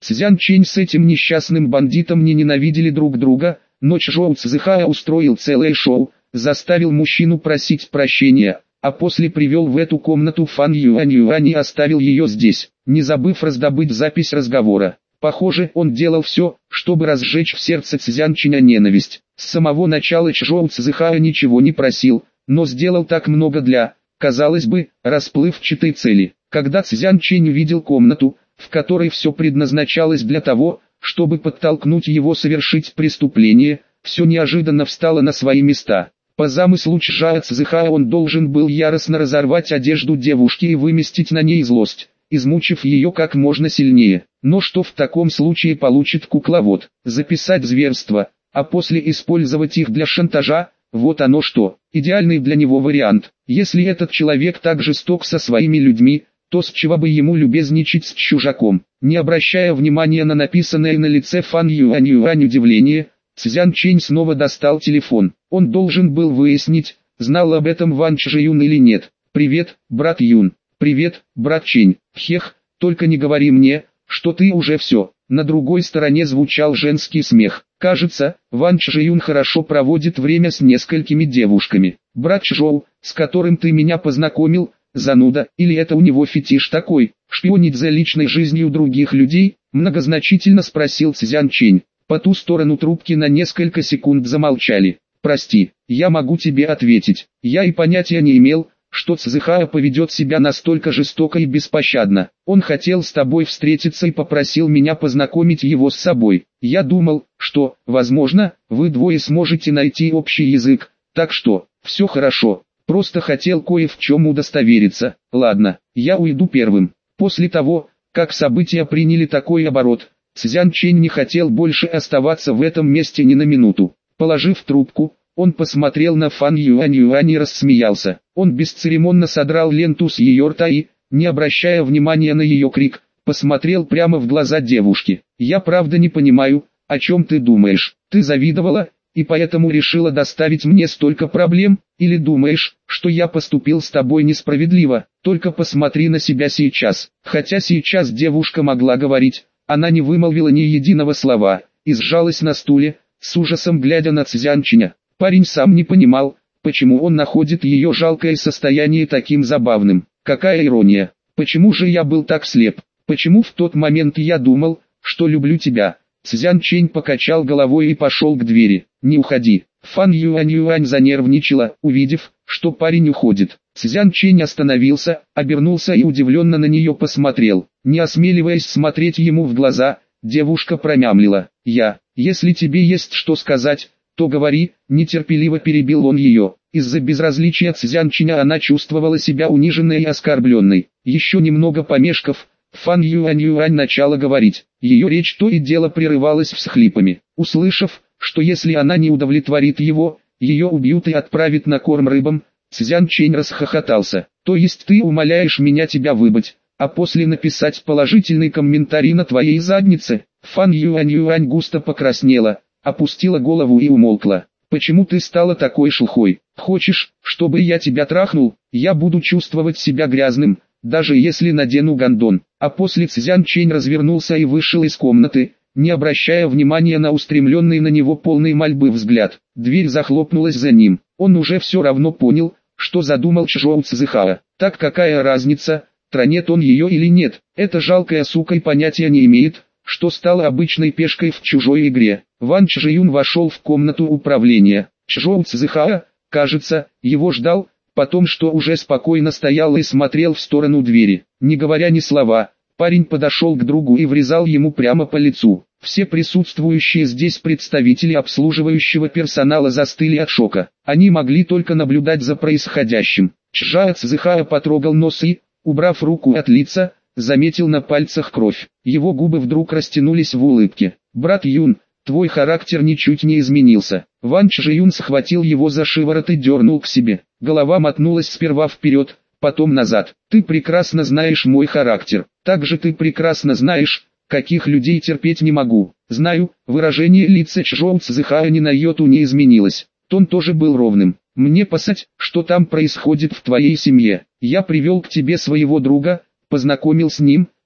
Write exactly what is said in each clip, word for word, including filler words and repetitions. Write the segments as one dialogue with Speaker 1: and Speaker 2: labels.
Speaker 1: Цзян Чэнь с этим несчастным бандитом не ненавидели друг друга, но Чжоу Цзыхая устроил целое шоу, заставил мужчину просить прощения, а после привел в эту комнату Фан Юань Юань и оставил ее здесь, не забыв раздобыть запись разговора. Похоже, он делал все, чтобы разжечь в сердце Цзян Чэня ненависть. С самого начала Чжоу Цзыхая ничего не просил, но сделал так много для, казалось бы, расплывчатой цели. Когда Цзян Чэнь увидел комнату, в которой все предназначалось для того, чтобы подтолкнуть его совершить преступление, все неожиданно встало на свои места. По замыслу Чжао Цзыхая он должен был яростно разорвать одежду девушки и выместить на ней злость, измучив ее как можно сильнее. Но что в таком случае получит кукловод? Записать зверства, а после использовать их для шантажа? Вот оно что, идеальный для него вариант. Если этот человек так жесток со своими людьми, то с чего бы ему любезничать с чужаком? Не обращая внимания на написанное на лице Фан Юань Юань удивление, Цзян Чэнь снова достал телефон. Он должен был выяснить, знал об этом Ван Чжиюн или нет. «Привет, брат Юн». «Привет, брат Чэнь». «Хех, только не говори мне, что ты уже все». На другой стороне звучал женский смех. Кажется, Ван Чжиюн хорошо проводит время с несколькими девушками. «Брат Чжоу, с которым ты меня познакомил, зануда, или это у него фетиш такой, шпионить за личной жизнью других людей?» Многозначительно спросил Цзян Чэнь. По ту сторону трубки на несколько секунд замолчали. «Прости, я могу тебе ответить. Я и понятия не имел, что Цзыхая поведет себя настолько жестоко и беспощадно. Он хотел с тобой встретиться и попросил меня познакомить его с собой. Я думал, что, возможно, вы двое сможете найти общий язык, так что, все хорошо. Просто хотел кое в чем удостовериться. Ладно, я уйду первым». После того, как события приняли такой оборот, Цзян Чэнь не хотел больше оставаться в этом месте ни на минуту. Положив трубку, он посмотрел на Фан Юань Юань и рассмеялся. Он бесцеремонно содрал ленту с ее рта и, не обращая внимания на ее крик, посмотрел прямо в глаза девушки. «Я правда не понимаю, о чем ты думаешь. Ты завидовала, и поэтому решила доставить мне столько проблем, или думаешь, что я поступил с тобой несправедливо? Только посмотри на себя сейчас». Хотя сейчас девушка могла говорить, она не вымолвила ни единого слова, и сжалась на стуле, с ужасом глядя на Цзян Чэня. Парень сам не понимал, почему он находит ее жалкое состояние таким забавным. Какая ирония. Почему же я был так слеп? Почему в тот момент я думал, что люблю тебя? Цзян Чэнь покачал головой и пошел к двери. «Не уходи». Фан Юань Юань занервничала, увидев, что парень уходит. Цзян Чэнь остановился, обернулся и удивленно на нее посмотрел. Не осмеливаясь смотреть ему в глаза, девушка промямлила: «Я, если тебе есть что сказать, то говори», нетерпеливо перебил он ее. Из-за безразличия Цзян Чэня она чувствовала себя униженной и оскорбленной. Еще немного помешков, Фан Юань Юань начала говорить. Ее речь то и дело прерывалась всхлипами. Услышав, что если она не удовлетворит его, ее убьют и отправят на корм рыбам, Цзян Чэнь расхохотался. «То есть ты умоляешь меня тебя выбыть, а после написать положительный комментарий на твоей заднице?» Фан Юань Юань густо покраснела, опустила голову и умолкла. «Почему ты стала такой шелухой? Хочешь, чтобы я тебя трахнул? Я буду чувствовать себя грязным, даже если надену гондон». А после Цзян Чэнь развернулся и вышел из комнаты, не обращая внимания на устремленный на него полный мольбы взгляд. Дверь захлопнулась за ним. Он уже все равно понял, что задумал Чжоу Цзыхая. Так какая разница, тронет он ее или нет? Эта жалкая сука и понятия не имеет, что стала обычной пешкой в чужой игре. Ван Чжиюн вошел в комнату управления. Чжоу Цзыхая, кажется, его ждал, потом что уже спокойно стоял и смотрел в сторону двери. Не говоря ни слова, парень подошел к другу и врезал ему прямо по лицу. Все присутствующие здесь представители обслуживающего персонала застыли от шока. Они могли только наблюдать за происходящим. Чжао Цзыхая потрогал нос и, убрав руку от лица, заметил на пальцах кровь. Его губы вдруг растянулись в улыбке. «Брат Юн, твой характер ничуть не изменился». Ван Чжиюн схватил его за шиворот и дернул к себе. Голова мотнулась сперва вперед, потом назад. «Ты прекрасно знаешь мой характер. Также ты прекрасно знаешь, каких людей терпеть не могу». «Знаю». Выражение лица Чжоу Цзыхая ни на йоту не изменилось. Тон тоже был ровным. «Мне посать, что там происходит в твоей семье. Я привел к тебе своего друга, познакомил с ним,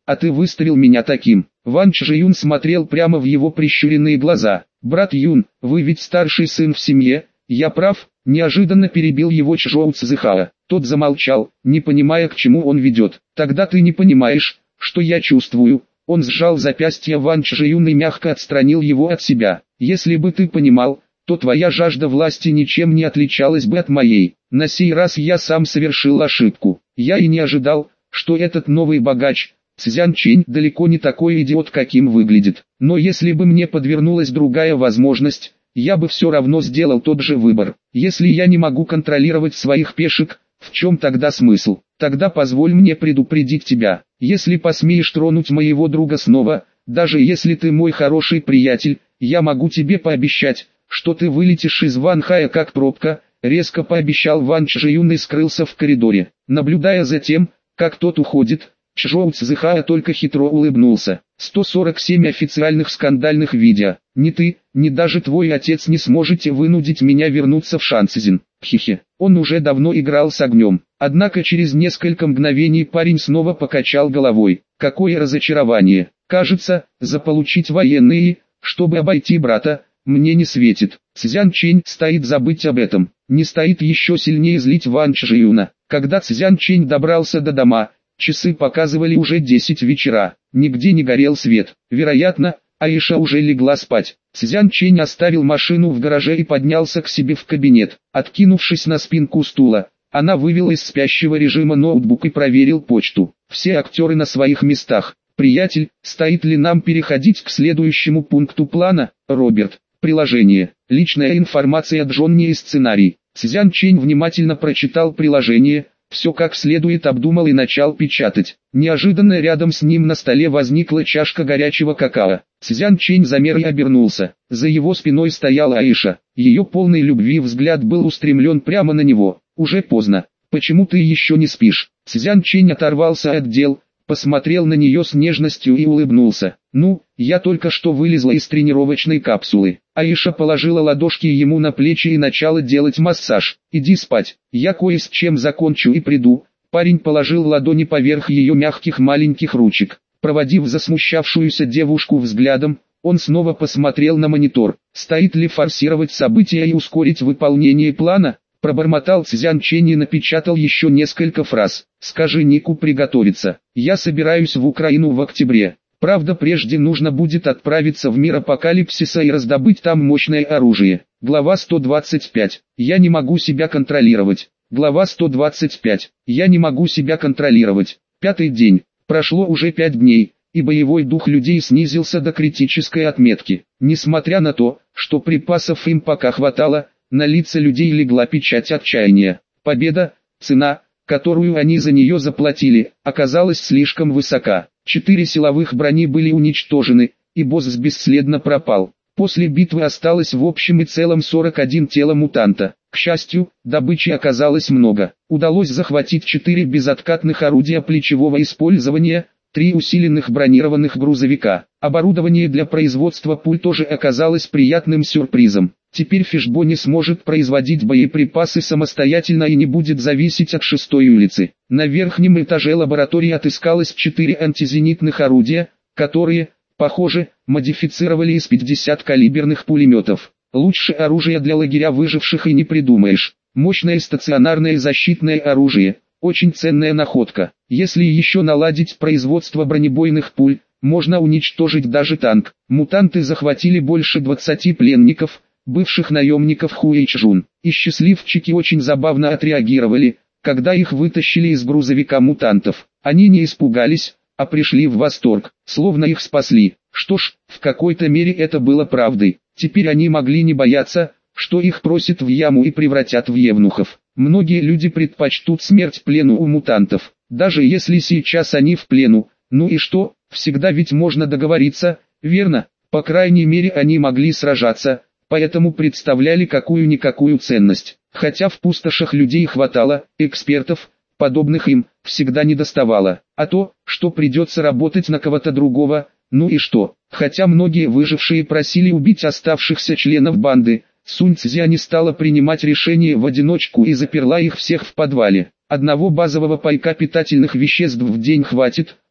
Speaker 1: а ты выставил меня таким. Ван Чжиюн смотрел прямо в его прищуренные глаза. «Брат Юн, вы ведь старший сын в семье, я прав?» Неожиданно перебил его Чжоу Цзыхао. Тот замолчал, не понимая, к чему он ведет. «Тогда ты не понимаешь, что я чувствую». Он сжал запястье Ван Чжиюна и мягко отстранил его от себя. «Если бы ты понимал, то твоя жажда власти ничем не отличалась бы от моей. На сей раз я сам совершил ошибку. Я и не ожидал, что этот новый богач, Цзян Чэнь, далеко не такой идиот, каким выглядит. Но если бы мне подвернулась другая возможность, я бы все равно сделал тот же выбор. Если я не могу контролировать своих пешек, в чем тогда смысл? Тогда позволь мне предупредить тебя. Если посмеешь тронуть моего друга снова, даже если ты мой хороший приятель, я могу тебе пообещать, что ты вылетишь из Ван Хая как пробка», резко пообещал Ван Чжиюн и скрылся в коридоре. Наблюдая за тем, как тот уходит, Чжоу Цзыхао только хитро улыбнулся. сто сорок семь официальных скандальных видео. Ни ты, ни даже твой отец не сможете вынудить меня вернуться в Шанцзин. Хихи. Он уже давно играл с огнем. Однако через несколько мгновений парень снова покачал головой. Какое разочарование. Кажется, заполучить военные, чтобы обойти брата, мне не светит. Цзян Чэнь стоит забыть об этом. Не стоит еще сильнее злить Ван Чжиюна. Когда Цзян Чэнь добрался до дома, часы показывали уже десять вечера. Нигде не горел свет. Вероятно, Аиша уже легла спать. Цзян Чэнь оставил машину в гараже и поднялся к себе в кабинет. Откинувшись на спинку стула, она вывела из спящего режима ноутбук и проверил почту. Все актеры на своих местах. «Приятель, стоит ли нам переходить к следующему пункту плана, Роберт?» Приложение. Личная информация Джонни и сценарий. Цзян Чэнь внимательно прочитал приложение, все как следует обдумал и начал печатать. Неожиданно рядом с ним на столе возникла чашка горячего какао. Цзян Чэнь замер и обернулся. За его спиной стояла Аиша. Ее полный любви взгляд был устремлен прямо на него. «Уже поздно. Почему ты еще не спишь?» Цзян Чэнь оторвался от дел, посмотрел на нее с нежностью и улыбнулся. «Ну, я только что вылезла из тренировочной капсулы». Аиша положила ладошки ему на плечи и начала делать массаж. «Иди спать, я кое с чем закончу и приду». Парень положил ладони поверх ее мягких маленьких ручек. Проводив засмущавшуюся девушку взглядом, он снова посмотрел на монитор. Стоит ли форсировать события и ускорить выполнение плана? Пробормотал Цзян Чэнь и напечатал еще несколько фраз. «Скажи Нику приготовиться. Я собираюсь в Украину в октябре. Правда, прежде нужно будет отправиться в мир апокалипсиса и раздобыть там мощное оружие». Глава сто двадцать пять. «Я не могу себя контролировать». Глава сто двадцать пять. «Я не могу себя контролировать». Пятый день. Прошло уже пять дней, и боевой дух людей снизился до критической отметки. Несмотря на то, что припасов им пока хватало, на лица людей легла печать отчаяния. Победа, цена, которую они за нее заплатили, оказалась слишком высока. Четыре силовых брони были уничтожены, и босс бесследно пропал. После битвы осталось в общем и целом сорок один тело мутанта. К счастью, добычи оказалось много. Удалось захватить четыре безоткатных орудия плечевого использования, три усиленных бронированных грузовика. Оборудование для производства пуль тоже оказалось приятным сюрпризом. Теперь Фишбони сможет производить боеприпасы самостоятельно и не будет зависеть от шестой улицы. На верхнем этаже лаборатории отыскалось четыре антизенитных орудия, которые, похоже, модифицировали из пятидесяти калиберных пулеметов. Лучше оружия для лагеря выживших и не придумаешь. Мощное стационарное защитное оружие, очень ценная находка. Если еще наладить производство бронебойных пуль, можно уничтожить даже танк. Мутанты захватили больше двадцати пленников, бывших наемников Хуэйчжун. И счастливчики очень забавно отреагировали, когда их вытащили из грузовика мутантов. Они не испугались, а пришли в восторг, словно их спасли. Что ж, в какой-то мере это было правдой. Теперь они могли не бояться, что их бросят в яму и превратят в евнухов. Многие люди предпочтут смерть плену у мутантов, даже если сейчас они в плену. Ну и что, всегда ведь можно договориться, верно? По крайней мере они могли сражаться, поэтому представляли какую-никакую ценность. Хотя в пустошах людей хватало, экспертов, подобных им, всегда недоставало. А то, что придется работать на кого-то другого, ну и что? Хотя многие выжившие просили убить оставшихся членов банды, Сунь Цзя не стала принимать решения в одиночку и заперла их всех в подвале. Одного базового пайка питательных веществ в день хватит,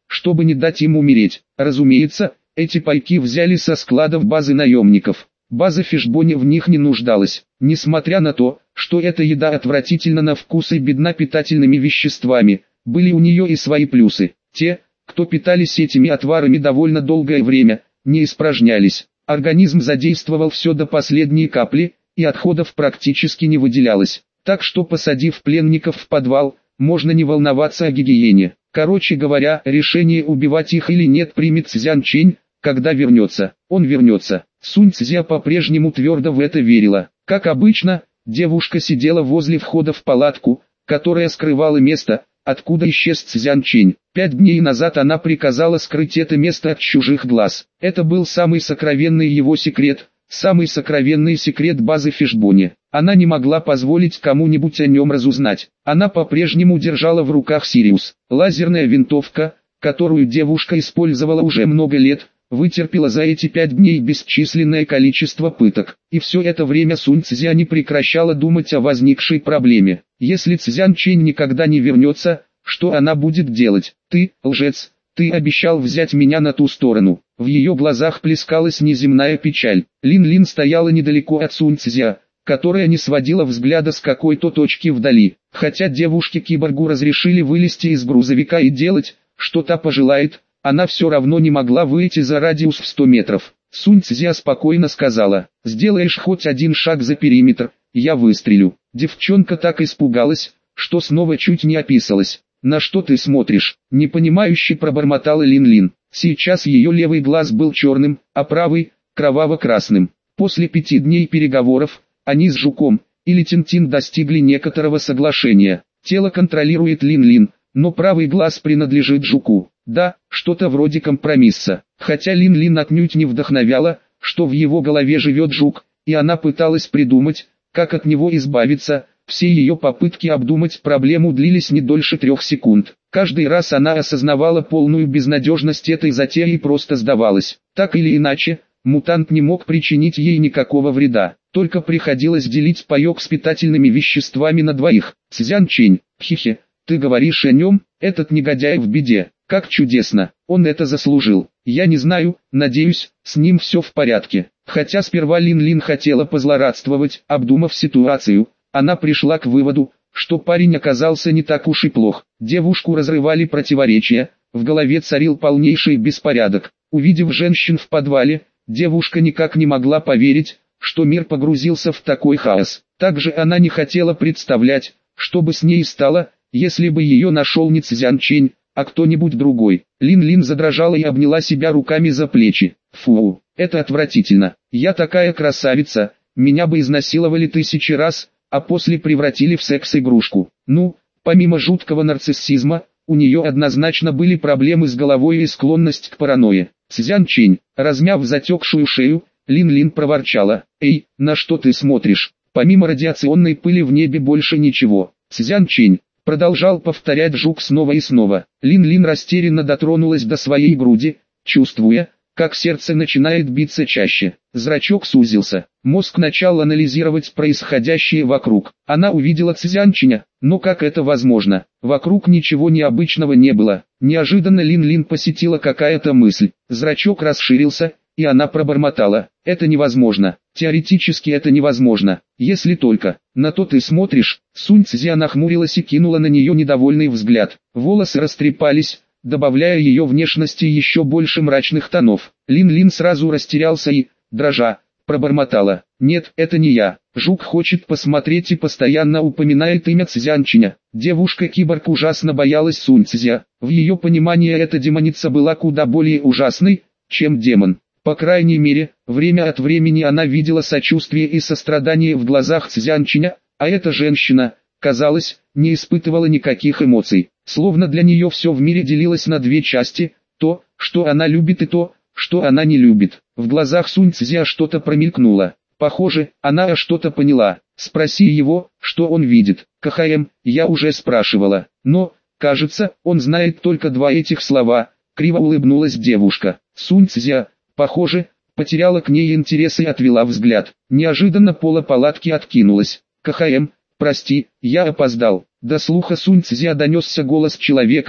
Speaker 1: чтобы не дать им умереть. Разумеется, эти пайки взяли со складов базы наемников. База Фишбони в них не нуждалась. Несмотря на то, что эта еда отвратительна на вкус и бедна питательными веществами, были у нее и свои плюсы. Те, кто питались этими отварами довольно долгое время, не испражнялись. Организм задействовал все до последней капли, и отходов практически не выделялось. Так что, посадив пленников в подвал, можно не волноваться о гигиене. Короче говоря, решение убивать их или нет примет Цзян Чэнь, когда вернется. Он вернется. Сунь Цзя по-прежнему твердо в это верила. Как обычно, девушка сидела возле входа в палатку, которая скрывала место, откуда исчез Цзян Чэнь. Пять дней назад она приказала скрыть это место от чужих глаз. Это был самый сокровенный его секрет, самый сокровенный секрет базы Фишбони. Она не могла позволить кому-нибудь о нем разузнать. Она по-прежнему держала в руках Сириус. Лазерная винтовка, которую девушка использовала уже много лет, вытерпела за эти пять дней бесчисленное количество пыток. И все это время Сунь Цзя не прекращала думать о возникшей проблеме. Если Цзян Чэнь никогда не вернется, что она будет делать? Ты, лжец, ты обещал взять меня на ту сторону. В ее глазах плескалась неземная печаль. Лин-Лин стояла недалеко от Сунь Цзя, которая не сводила взгляда с какой-то точки вдали. Хотя девушке-киборгу разрешили вылезти из грузовика и делать, что та пожелает, она все равно не могла выйти за радиус в сто метров. Сунь Цзя спокойно сказала: «Сделаешь хоть один шаг за периметр, я выстрелю». Девчонка так испугалась, что снова чуть не описалась. «На что ты смотришь?» — непонимающе пробормотала Лин-Лин. Сейчас ее левый глаз был черным, а правый — кроваво-красным. После пяти дней переговоров, они с Жуком или Тинтин достигли некоторого соглашения. Тело контролирует Лин-Лин, но правый глаз принадлежит Жуку. Да, что-то вроде компромисса. Хотя Лин-Лин отнюдь не вдохновяла, что в его голове живет Жук, и она пыталась придумать, как от него избавиться. Все ее попытки обдумать проблему длились не дольше трех секунд. Каждый раз она осознавала полную безнадежность этой затеи и просто сдавалась. Так или иначе, мутант не мог причинить ей никакого вреда. Только приходилось делить паёк с питательными веществами на двоих. Цзян Чэнь, хихи, ты говоришь о нем? Этот негодяй в беде. Как чудесно, он это заслужил. Я не знаю, надеюсь, с ним все в порядке. Хотя сперва Лин-Лин хотела позлорадствовать, обдумав ситуацию, она пришла к выводу, что парень оказался не так уж и плох. Девушку разрывали противоречия, в голове царил полнейший беспорядок. Увидев женщин в подвале, девушка никак не могла поверить, что мир погрузился в такой хаос. Также она не хотела представлять, что бы с ней стало, если бы ее нашел не Цзян Чэнь, а кто-нибудь другой. Лин-Лин задрожала и обняла себя руками за плечи. Фу, это отвратительно. Я такая красавица, меня бы изнасиловали тысячи раз, а после превратили в секс-игрушку. Ну, помимо жуткого нарциссизма, у нее однозначно были проблемы с головой и склонность к паранойе. Цзян Чэнь, размяв затекшую шею, Лин-Лин проворчала: «Эй, на что ты смотришь? Помимо радиационной пыли в небе больше ничего». Цзян Чэнь продолжал повторять Жук снова и снова. Лин-Лин растерянно дотронулась до своей груди, чувствуя, как сердце начинает биться чаще. Зрачок сузился. Мозг начал анализировать происходящее вокруг. Она увидела Цзян Чэня, но как это возможно? Вокруг ничего необычного не было. Неожиданно Лин-Лин посетила какая-то мысль. Зрачок расширился, и она пробормотала: «Это невозможно. Теоретически это невозможно. Если только на то ты смотришь». Сунь Цзя нахмурилась и кинула на нее недовольный взгляд. Волосы растрепались, добавляя ее внешности еще больше мрачных тонов. Лин-Лин сразу растерялся и, дрожа, пробормотала: «Нет, это не я. Жук хочет посмотреть и постоянно упоминает имя Цзян Чэня». Девушка-киборг ужасно боялась Сунь Цзя. В ее понимании эта демоница была куда более ужасной, чем демон. По крайней мере, время от времени она видела сочувствие и сострадание в глазах Цзян Чэня, а эта женщина, казалось, не испытывала никаких эмоций. Словно для нее все в мире делилось на две части: то, что она любит, и то, что она не любит. В глазах Сунь Цзя что-то промелькнуло. Похоже, она что-то поняла. Спроси его, что он видит. КХМ, я уже спрашивала. Но, кажется, он знает только два этих слова. Криво улыбнулась девушка. Сунь Цзя, похоже, потеряла к ней интерес и отвела взгляд. Неожиданно пола палатки откинулась. КХМ, прости, я опоздал. До слуха Сунь Цзя донесся голос человека,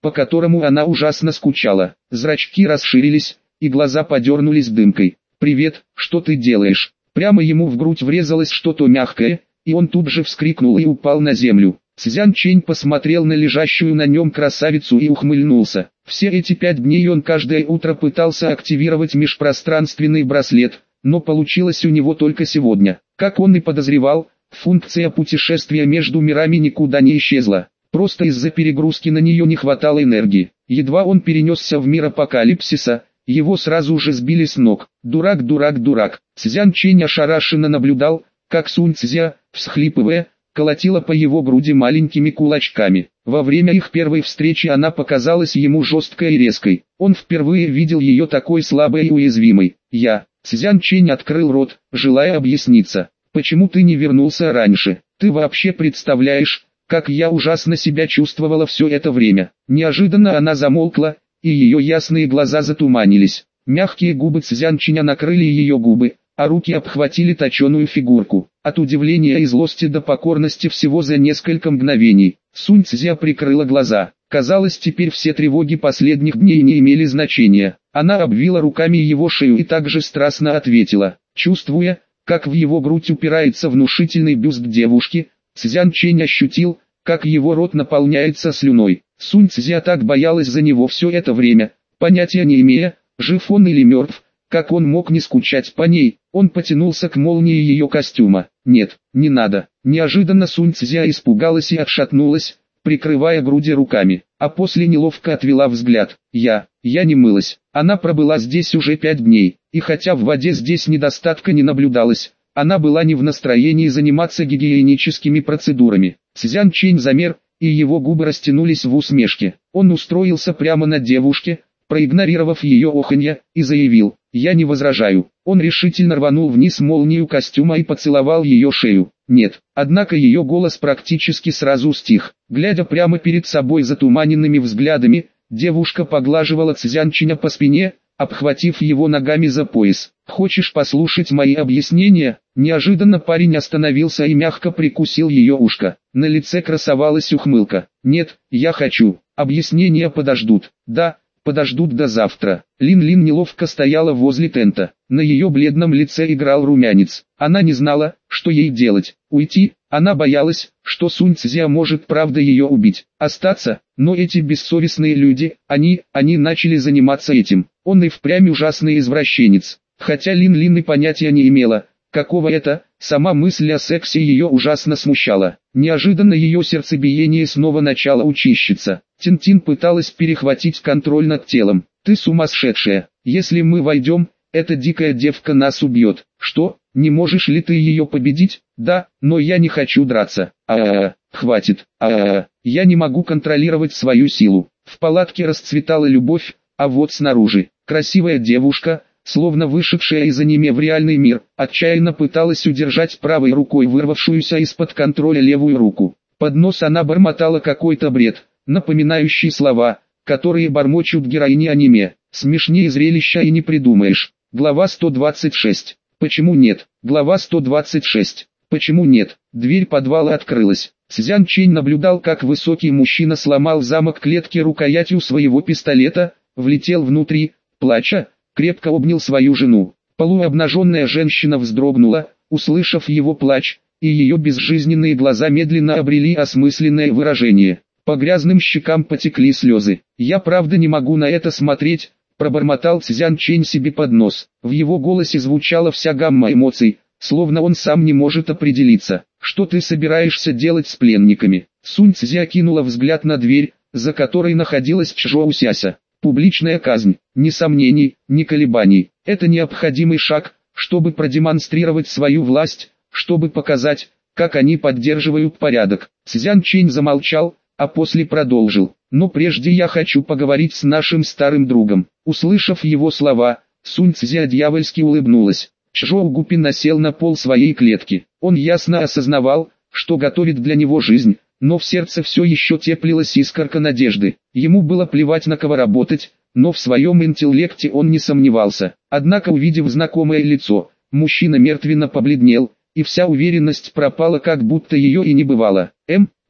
Speaker 1: по которому она ужасно скучала. Зрачки расширились, и глаза подернулись дымкой. «Привет, что ты делаешь?» Прямо ему в грудь врезалось что-то мягкое, и он тут же вскрикнул и упал на землю. Цзян Чэнь посмотрел на лежащую на нем красавицу и ухмыльнулся. Все эти пять дней он каждое утро пытался активировать межпространственный браслет, но получилось у него только сегодня. Как он и подозревал, функция путешествия между мирами никуда не исчезла. Просто из-за перегрузки на нее не хватало энергии. Едва он перенесся в мир апокалипсиса, его сразу же сбили с ног. «Дурак, дурак, дурак!» Цзян Чэнь ошарашенно наблюдал, как Сунь Цзя, всхлипывая, колотила по его груди маленькими кулачками. Во время их первой встречи она показалась ему жесткой и резкой. Он впервые видел ее такой слабой и уязвимой. «Я...» Цзян Чэнь открыл рот, желая объясниться. «Почему ты не вернулся раньше? Ты вообще представляешь, как я ужасно себя чувствовала все это время?» Неожиданно она замолкла, и ее ясные глаза затуманились. Мягкие губы Цзян Чэня накрыли ее губы, а руки обхватили точеную фигурку. От удивления и злости до покорности всего за несколько мгновений, Сунь Цзя прикрыла глаза. Казалось, теперь все тревоги последних дней не имели значения. Она обвила руками его шею и также страстно ответила. Чувствуя, как в его грудь упирается внушительный бюст девушки, Цзян Чэнь ощутил, как его рот наполняется слюной. Сунь Цзя так боялась за него все это время, понятия не имея, жив он или мертв, как он мог не скучать по ней. Он потянулся к молнии ее костюма. «Нет, не надо». Неожиданно Сунь Цзя испугалась и отшатнулась, прикрывая груди руками, а после неловко отвела взгляд. «Я, я не мылась». Она пробыла здесь уже пять дней, и хотя в воде здесь недостатка не наблюдалось, она была не в настроении заниматься гигиеническими процедурами. Цзян Чэнь замер, и его губы растянулись в усмешке. Он устроился прямо над девушке, проигнорировав ее оханье, и заявил: «Я не возражаю». Он решительно рванул вниз молнию костюма и поцеловал ее шею. «Нет». Однако ее голос практически сразу стих. Глядя прямо перед собой затуманенными взглядами, девушка поглаживала Цзян Чэня по спине, обхватив его ногами за пояс. «Хочешь послушать мои объяснения?» Неожиданно парень остановился и мягко прикусил ее ушко. На лице красовалась ухмылка. «Нет, я хочу. Объяснения подождут». «Да, подождут до завтра». Лин-Лин неловко стояла возле тента. На ее бледном лице играл румянец. Она не знала, что ей делать. Уйти? Она боялась, что Сунь Цзя может правда ее убить. Остаться? Но эти бессовестные люди, они, они начали заниматься этим. Он и впрямь ужасный извращенец. Хотя Лин-Лин и понятия не имела, какого это, сама мысль о сексе ее ужасно смущала. Неожиданно ее сердцебиение снова начало учащаться. Тин-Тин пыталась перехватить контроль над телом. «Ты сумасшедшая. Если мы войдем, эта дикая девка нас убьет». «Что? Не можешь ли ты ее победить?» «Да, но я не хочу драться». «А-а-а, хватит. А-а-а, я не могу контролировать свою силу». В палатке расцветала любовь, а вот снаружи, красивая девушка, словно вышедшая из аниме в реальный мир, отчаянно пыталась удержать правой рукой вырвавшуюся из-под контроля левую руку. Под нос она бормотала какой-то бред, напоминающий слова, которые бормочут героини аниме. Смешнее зрелища и не придумаешь. Глава сто двадцать шесть. Почему нет? Глава сто двадцать шесть. Почему нет? Дверь подвала открылась. Цзян Чэнь наблюдал, как высокий мужчина сломал замок клетки рукоятью своего пистолета, влетел внутрь, плача, крепко обнял свою жену. Полуобнаженная женщина вздрогнула, услышав его плач, и ее безжизненные глаза медленно обрели осмысленное выражение. По грязным щекам потекли слезы. «Я правда не могу на это смотреть», — пробормотал Цзян Чэнь себе под нос. В его голосе звучала вся гамма эмоций, словно он сам не может определиться. «Что ты собираешься делать с пленниками?» Сунь Цзя кинула взгляд на дверь, за которой находилась Чжоу Сяся. Публичная казнь, ни сомнений, ни колебаний. Это необходимый шаг, чтобы продемонстрировать свою власть, чтобы показать, как они поддерживают порядок. Цзян Чэнь замолчал, а после продолжил. «Но прежде я хочу поговорить с нашим старым другом». Услышав его слова, Сунь Цзя дьявольски улыбнулась. Чжоу Гупин насел на пол своей клетки. Он ясно осознавал, что готовит для него жизнь, но в сердце все еще теплилась искорка надежды. Ему было плевать, на кого работать, но в своем интеллекте он не сомневался. Однако, увидев знакомое лицо, мужчина мертвенно побледнел, и вся уверенность пропала, как будто ее и не бывало. «Эм,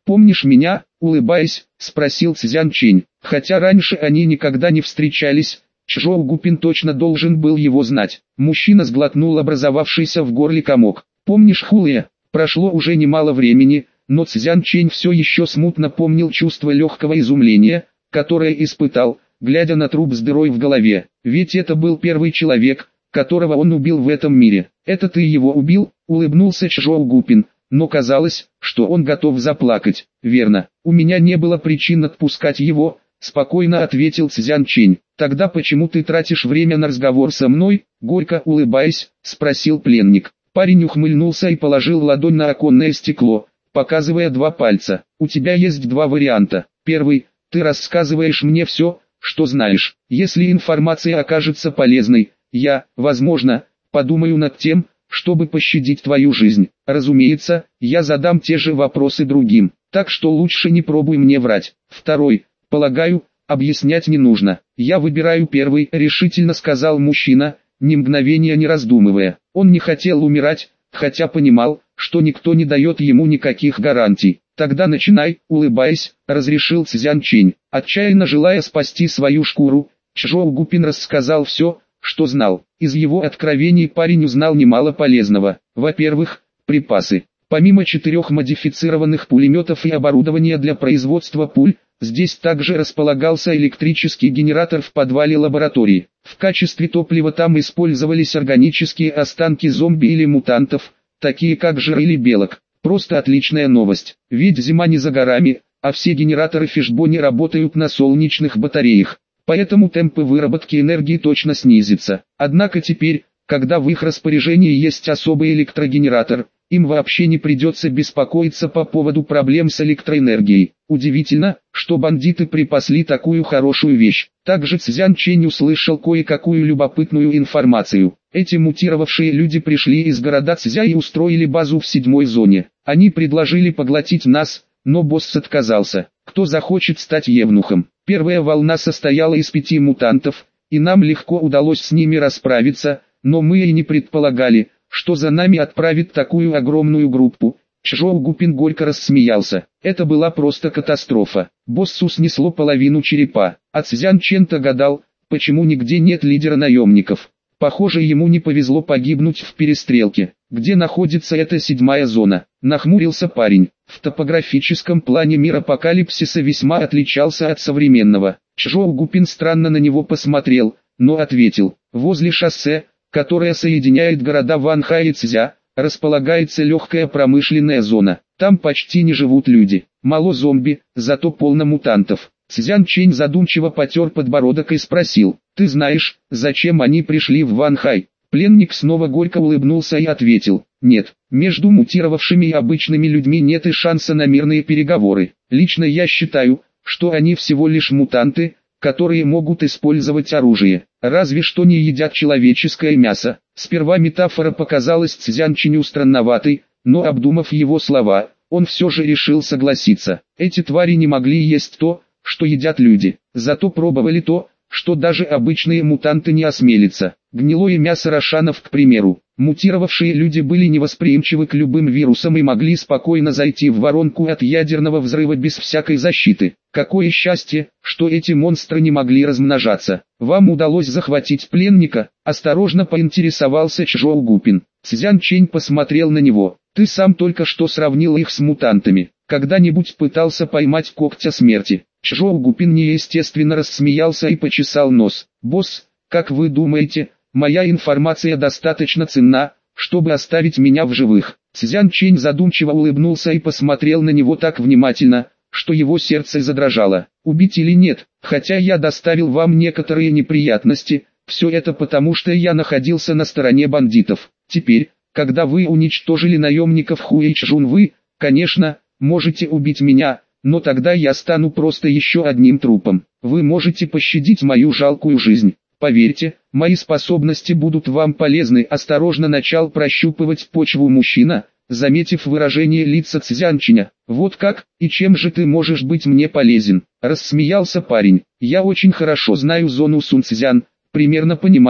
Speaker 1: «Помнишь меня?» — улыбаясь, спросил Цзян Чэнь. Хотя раньше они никогда не встречались, Чжоу Гупин точно должен был его знать. Мужчина сглотнул образовавшийся в горле комок. «Помнишь Хуя?» Прошло уже немало времени, но Цзян Чэнь все еще смутно помнил чувство легкого изумления, которое испытал, глядя на труп с дырой в голове. Ведь это был первый человек, которого он убил в этом мире. «Это ты его убил?» — улыбнулся Чжоу Гупин, но казалось, что он готов заплакать. «Верно, у меня не было причин отпускать его», — спокойно ответил Цзян Чэнь. «Тогда почему ты тратишь время на разговор со мной?» — горько улыбаясь, спросил пленник. Парень ухмыльнулся и положил ладонь на оконное стекло, показывая два пальца. «У тебя есть два варианта. Первый, ты рассказываешь мне все, что знаешь. Если информация окажется полезной, я, возможно, подумаю над тем, чтобы пощадить твою жизнь. Разумеется, я задам те же вопросы другим, так что лучше не пробуй мне врать. Второй, полагаю, объяснять не нужно. Я выбираю первый», — решительно сказал мужчина, ни мгновения не раздумывая. Он не хотел умирать, хотя понимал, что никто не дает ему никаких гарантий. «Тогда начинай», — улыбаясь, разрешил Цзян Чэнь. Отчаянно желая спасти свою шкуру, Чжоу Гупин рассказал все, что знал. Из его откровений парень узнал немало полезного. Во-первых, припасы. Помимо четырех модифицированных пулеметов и оборудования для производства пуль, здесь также располагался электрический генератор в подвале лаборатории. В качестве топлива там использовались органические останки зомби или мутантов, такие как жир или белок. Просто отличная новость, ведь зима не за горами, а все генераторы Фишбони работают на солнечных батареях. Поэтому темпы выработки энергии точно снизятся. Однако теперь, когда в их распоряжении есть особый электрогенератор, им вообще не придется беспокоиться по поводу проблем с электроэнергией. Удивительно, что бандиты припасли такую хорошую вещь. Также Цзян Чэнь услышал кое-какую любопытную информацию. Эти мутировавшие люди пришли из города Цзя и устроили базу в седьмой зоне. Они предложили поглотить нас, но босс отказался. Кто захочет стать евнухом? Первая волна состояла из пяти мутантов, и нам легко удалось с ними расправиться, но мы и не предполагали, что за нами отправит такую огромную группу. Чжоу Гупин горько рассмеялся. Это была просто катастрофа. Боссу снесло половину черепа. А Цзян Чэнь-то гадал, почему нигде нет лидера наемников. Похоже, ему не повезло погибнуть в перестрелке. Где находится эта седьмая зона? Нахмурился парень. В топографическом плане мир апокалипсиса весьма отличался от современного. Чжоу Гупин странно на него посмотрел, но ответил. Возле шоссе, которое соединяет города Ванхай и Цзя, располагается легкая промышленная зона. Там почти не живут люди. Мало зомби, зато полно мутантов. Цзян Чэнь задумчиво потер подбородок и спросил. «Ты знаешь, зачем они пришли в Ванхай?» Пленник снова горько улыбнулся и ответил. «Нет, между мутировавшими и обычными людьми нет и шанса на мирные переговоры. Лично я считаю, что они всего лишь мутанты, которые могут использовать оружие. Разве что не едят человеческое мясо». Сперва метафора показалась Цзян Чэню странноватой, но обдумав его слова, он все же решил согласиться. Эти твари не могли есть то, что едят люди, зато пробовали то, что даже обычные мутанты не осмелятся. Гнилое мясо рошанов, к примеру. Мутировавшие люди были невосприимчивы к любым вирусам и могли спокойно зайти в воронку от ядерного взрыва без всякой защиты. Какое счастье, что эти монстры не могли размножаться. «Вам удалось захватить пленника?» – осторожно поинтересовался Чжоу Гупин. Цзян Чэнь посмотрел на него. «Ты сам только что сравнил их с мутантами. Когда-нибудь пытался поймать когтя смерти?» Чжоу Гупин неестественно рассмеялся и почесал нос. «Босс, как вы думаете, моя информация достаточно ценна, чтобы оставить меня в живых?» Цзян Чэнь задумчиво улыбнулся и посмотрел на него так внимательно, что его сердце задрожало. «Убить или нет, хотя я доставил вам некоторые неприятности, все это потому, что я находился на стороне бандитов. Теперь, когда вы уничтожили наемников Хуэйчжун, вы, конечно, можете убить меня, но тогда я стану просто еще одним трупом. Вы можете пощадить мою жалкую жизнь. Поверьте, мои способности будут вам полезны». Осторожно начал прощупывать почву мужчина, заметив выражение лица Цзян Чэня. «Вот как, и чем же ты можешь быть мне полезен?» Рассмеялся парень. «Я очень хорошо знаю зону Сунцзян, примерно понимаю,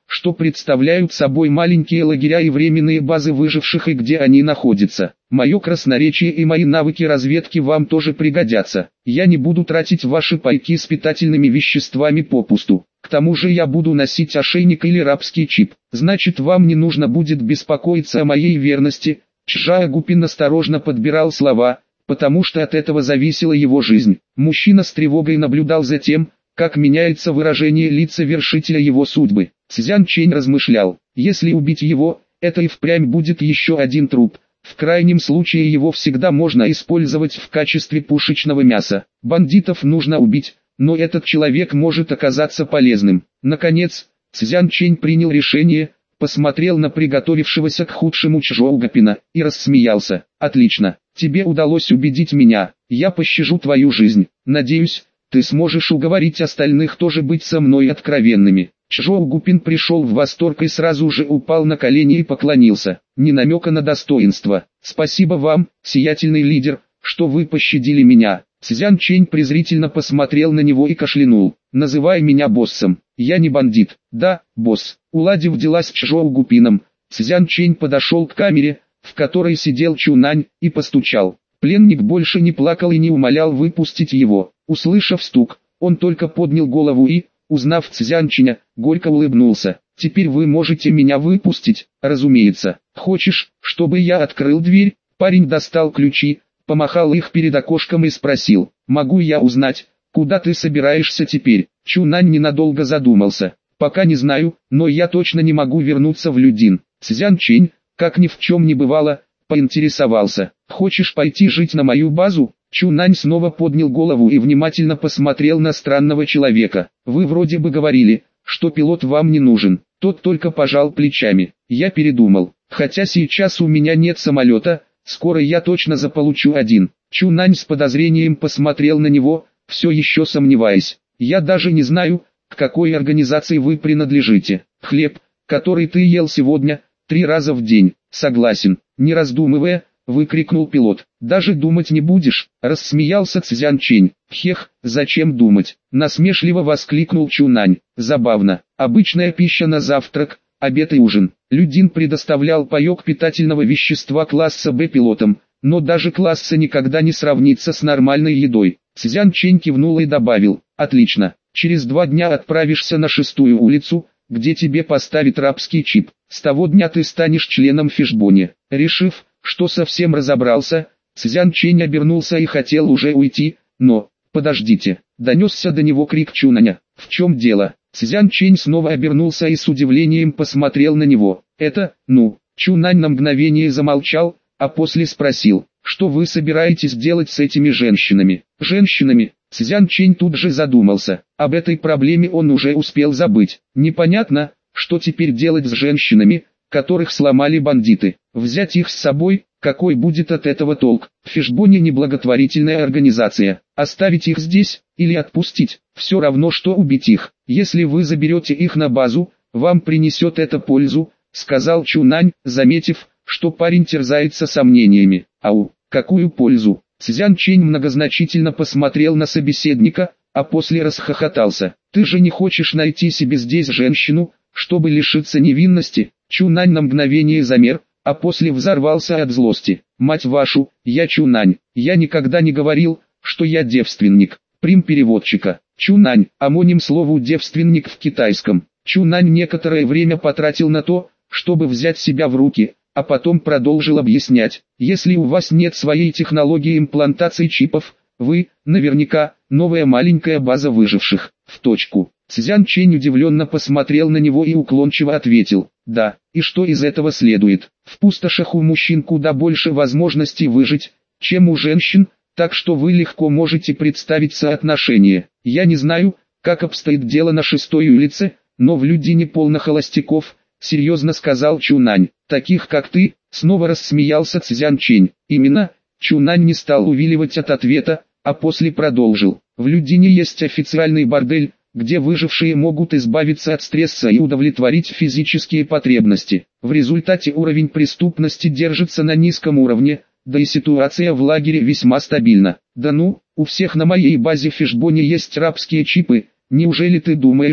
Speaker 1: что представляют собой маленькие лагеря и временные базы выживших и где они находятся. Мое красноречие и мои навыки разведки вам тоже пригодятся. Я не буду тратить ваши пайки с питательными веществами попусту. К тому же я буду носить ошейник или рабский чип. Значит, вам не нужно будет беспокоиться о моей верности. Чжао Гупин осторожно подбирал слова, потому что от этого зависела его жизнь. Мужчина с тревогой наблюдал за тем, как меняется выражение лица вершителя его судьбы. Цзян Чэнь размышлял, если убить его, это и впрямь будет еще один труп. В крайнем случае его всегда можно использовать в качестве пушечного мяса. Бандитов нужно убить, но этот человек может оказаться полезным. Наконец, Цзян Чэнь принял решение, посмотрел на приготовившегося к худшему Чжоу Гупина и рассмеялся. «Отлично, тебе удалось убедить меня, я пощажу твою жизнь. Надеюсь, ты сможешь уговорить остальных тоже быть со мной откровенными». Чжоу Гупин пришел в восторг и сразу же упал на колени и поклонился, ни намека на достоинство. «Спасибо вам, сиятельный лидер, что вы пощадили меня». Цзян Чэнь презрительно посмотрел на него и кашлянул. «Называй меня боссом, я не бандит». «Да, босс». Уладив дела с Чжоу Гупином, Цзян Чэнь подошел к камере, в которой сидел Чунань, и постучал. Пленник больше не плакал и не умолял выпустить его. Услышав стук, он только поднял голову и, узнав Цзян Чэня, горько улыбнулся. «Теперь вы можете меня выпустить?» «Разумеется. Хочешь, чтобы я открыл дверь?» Парень достал ключи, помахал их перед окошком и спросил: «Могу я узнать, куда ты собираешься теперь?» Чунань ненадолго задумался. «Пока не знаю, но я точно не могу вернуться в Людин». Цзян Чэнь, как ни в чем не бывало, поинтересовался: «Хочешь пойти жить на мою базу?» Чунань снова поднял голову и внимательно посмотрел на странного человека. «Вы вроде бы говорили, что пилот вам не нужен». Тот только пожал плечами. «Я передумал. Хотя сейчас у меня нет самолета, скоро я точно заполучу один». Чунань с подозрением посмотрел на него, все еще сомневаясь. «Я даже не знаю, к какой организации вы принадлежите. Хлеб, который ты ел сегодня, три раза в день». «Согласен». Не раздумывая, выкрикнул пилот. «Даже думать не будешь?» — рассмеялся Цзян Чэнь. «Хех, зачем думать?» — насмешливо воскликнул Чунань. «Забавно. Обычная пища на завтрак, обед и ужин». Людин предоставлял паёк питательного вещества класса Б пилотам, но даже класса никогда не сравнится с нормальной едой. Цзян Чэнь кивнул и добавил: «Отлично. Через два дня отправишься на шестую улицу, где тебе поставят рабский чип. С того дня ты станешь членом Фишбони». Решив, что совсем разобрался, Цзян Чэнь обернулся и хотел уже уйти, но... «Подождите!» — донесся до него крик Чунаня. «В чем дело?» Цзян Чэнь снова обернулся и с удивлением посмотрел на него. «Это, ну...» Чунань на мгновение замолчал, а после спросил: «Что вы собираетесь делать с этими женщинами?» «Женщинами?» Цзян Чэнь тут же задумался. Об этой проблеме он уже успел забыть. Непонятно, что теперь делать с женщинами, которых сломали бандиты. Взять их с собой, какой будет от этого толк? Фишбони не благотворительная организация. Оставить их здесь, или отпустить, все равно что убить их. Если вы заберете их на базу, вам принесет это пользу, сказал Чунань, заметив, что парень терзается сомнениями. Ау, какую пользу? Цзян Чэнь многозначительно посмотрел на собеседника, а после расхохотался. Ты же не хочешь найти себе здесь женщину, чтобы лишиться невинности? Чунань на мгновение замер, а после взорвался от злости. «Мать вашу, я Чунань, я никогда не говорил, что я девственник». Прим переводчика. Чунань, амоним слову девственник в китайском. Чунань некоторое время потратил на то, чтобы взять себя в руки, а потом продолжил объяснять. Если у вас нет своей технологии имплантации чипов, вы, наверняка, новая маленькая база выживших. В точку. Цзян Чэнь удивленно посмотрел на него и уклончиво ответил: «Да, и что из этого следует? В пустошах у мужчин куда больше возможностей выжить, чем у женщин, так что вы легко можете представить соотношение. Я не знаю, как обстоит дело на шестой улице, но в Людине полно холостяков», — серьезно сказал Чунань. «Таких как ты?» — снова рассмеялся Цзян Чэнь. «Именно». Чунань не стал увиливать от ответа, а после продолжил. «В Людине есть официальный бордель, где выжившие могут избавиться от стресса и удовлетворить физические потребности. В результате уровень преступности держится на низком уровне, да и ситуация в лагере весьма стабильна. Да ну, у всех на моей базе Фишбони есть рабские чипы, неужели ты думаешь,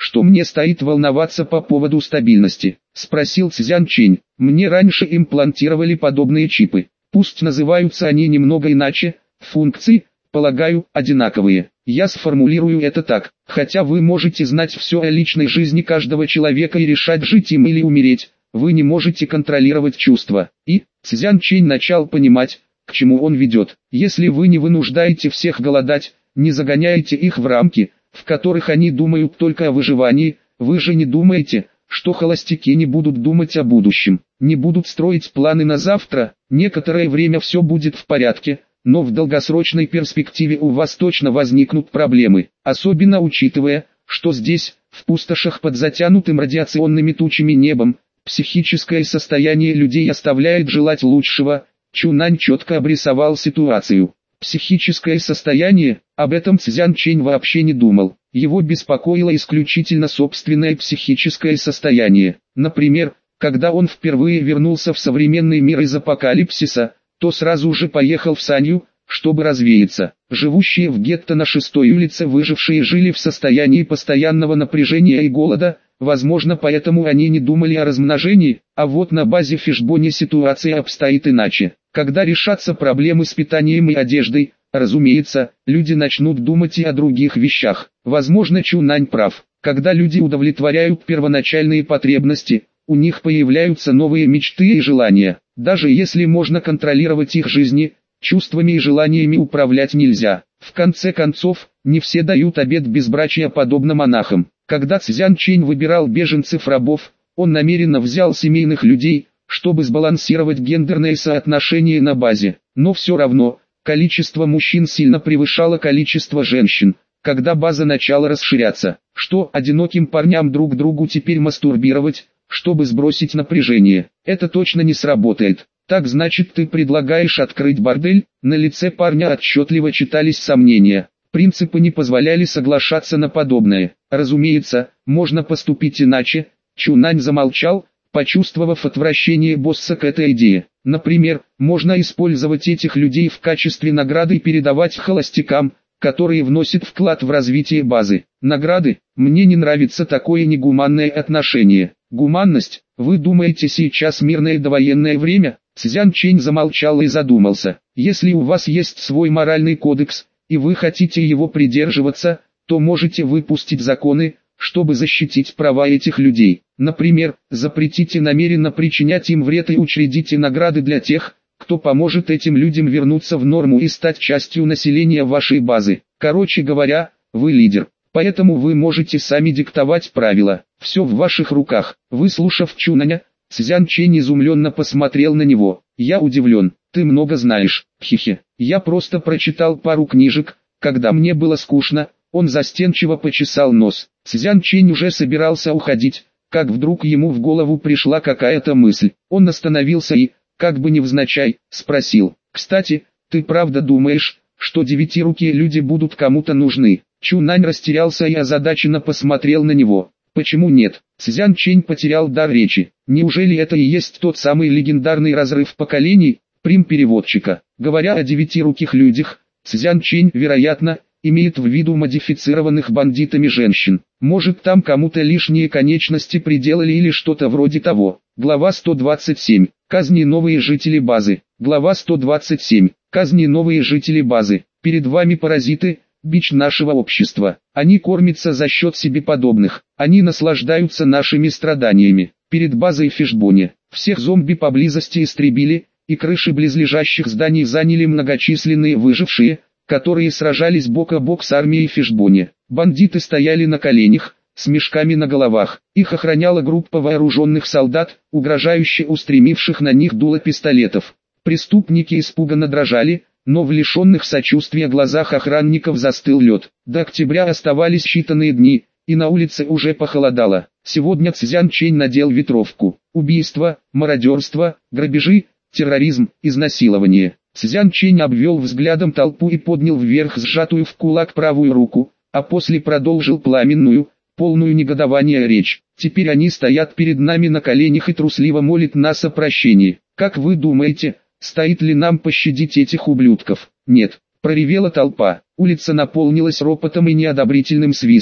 Speaker 1: Что мне стоит волноваться по поводу стабильности? Спросил Цзян Чэнь. Мне раньше имплантировали подобные чипы. Пусть называются они немного иначе, функции, полагаю, одинаковые. Я сформулирую это так. Хотя вы можете знать все о личной жизни каждого человека и решать, жить им или умереть, вы не можете контролировать чувства. И Цзян Чэнь начал понимать, к чему он ведет. Если вы не вынуждаете всех голодать, не загоняете их в рамки, в которых они думают только о выживании, вы же не думаете, что холостяки не будут думать о будущем, не будут строить планы на завтра. Некоторое время все будет в порядке, но в долгосрочной перспективе у вас точно возникнут проблемы, особенно учитывая, что здесь, в пустошах под затянутым радиационными тучами небом, психическое состояние людей оставляет желать лучшего. Чунань четко обрисовал ситуацию. Психическое состояние, об этом Цзян Чэнь вообще не думал. Его беспокоило исключительно собственное психическое состояние. Например, когда он впервые вернулся в современный мир из апокалипсиса, то сразу же поехал в Санью, чтобы развеяться. Живущие в гетто на шестой улице выжившие жили в состоянии постоянного напряжения и голода, возможно, поэтому они не думали о размножении, а вот на базе Фишбони ситуация обстоит иначе. Когда решатся проблемы с питанием и одеждой, разумеется, люди начнут думать и о других вещах. Возможно, Чунань прав. Когда люди удовлетворяют первоначальные потребности, у них появляются новые мечты и желания. Даже если можно контролировать их жизни, чувствами и желаниями управлять нельзя. В конце концов, не все дают обет безбрачия подобно монахам. Когда Цзян Чэнь выбирал беженцев-рабов, он намеренно взял семейных людей, чтобы сбалансировать гендерное соотношение на базе. Но все равно, количество мужчин сильно превышало количество женщин. Когда база начала расширяться, что одиноким парням друг другу теперь мастурбировать, чтобы сбросить напряжение, это точно не сработает. Так значит, ты предлагаешь открыть бордель? На лице парня отчетливо читались сомнения. Принципы не позволяли соглашаться на подобное. Разумеется, можно поступить иначе. Чунань замолчал, почувствовав отвращение босса к этой идее. Например, можно использовать этих людей в качестве награды и передавать холостякам, которые вносят вклад в развитие базы. Награды? Мне не нравится такое негуманное отношение. Гуманность? Вы думаете, сейчас мирное довоенное время? Цзян Чэнь замолчал и задумался. Если у вас есть свой моральный кодекс, и вы хотите его придерживаться, то можете выпустить законы, чтобы защитить права этих людей. Например, запретите намеренно причинять им вред и учредите награды для тех, кто поможет этим людям вернуться в норму и стать частью населения вашей базы. Короче говоря, вы лидер, поэтому вы можете сами диктовать правила. Все в ваших руках. Выслушав Чунаня, Цзян Чэнь изумленно посмотрел на него. Я удивлен, ты много знаешь, хихи. Я просто прочитал пару книжек, когда мне было скучно. Он застенчиво почесал нос. Цзян Чэнь уже собирался уходить, как вдруг ему в голову пришла какая-то мысль. Он остановился и, как бы невзначай, спросил: «Кстати, ты правда думаешь, что девятирукие люди будут кому-то нужны?» Чунань растерялся и озадаченно посмотрел на него. «Почему нет?» Цзян Чэнь потерял дар речи. Неужели это и есть тот самый легендарный разрыв поколений? Прим переводчика. Говоря о девятируких людях, Цзян Чэнь, вероятно, имеет в виду модифицированных бандитами женщин. Может, там кому-то лишние конечности приделали или что-то вроде того. Глава сто двадцать семь. Казни новые жители базы. Глава сто двадцать семь. Казни новые жители базы. Перед вами паразиты, бич нашего общества. Они кормятся за счет себе подобных. Они наслаждаются нашими страданиями. Перед базой Фишбони всех зомби поблизости истребили, и крыши близлежащих зданий заняли многочисленные выжившие, которые сражались бок о бок с армией Фишбони. Бандиты стояли на коленях, с мешками на головах. Их охраняла группа вооруженных солдат, угрожающе устремивших на них дуло пистолетов. Преступники испуганно дрожали, но в лишенных сочувствия глазах охранников застыл лед. До октября оставались считанные дни, и на улице уже похолодало. Сегодня Цзян Чэнь надел ветровку. Убийства, мародерство, грабежи, терроризм, изнасилование. Цзян Чэнь обвел взглядом толпу и поднял вверх сжатую в кулак правую руку, а после продолжил пламенную, полную негодования речь. Теперь они стоят перед нами на коленях и трусливо молят нас о прощении. Как вы думаете, стоит ли нам пощадить этих ублюдков? Нет. Проревела толпа. Улица наполнилась ропотом и неодобрительным свистом.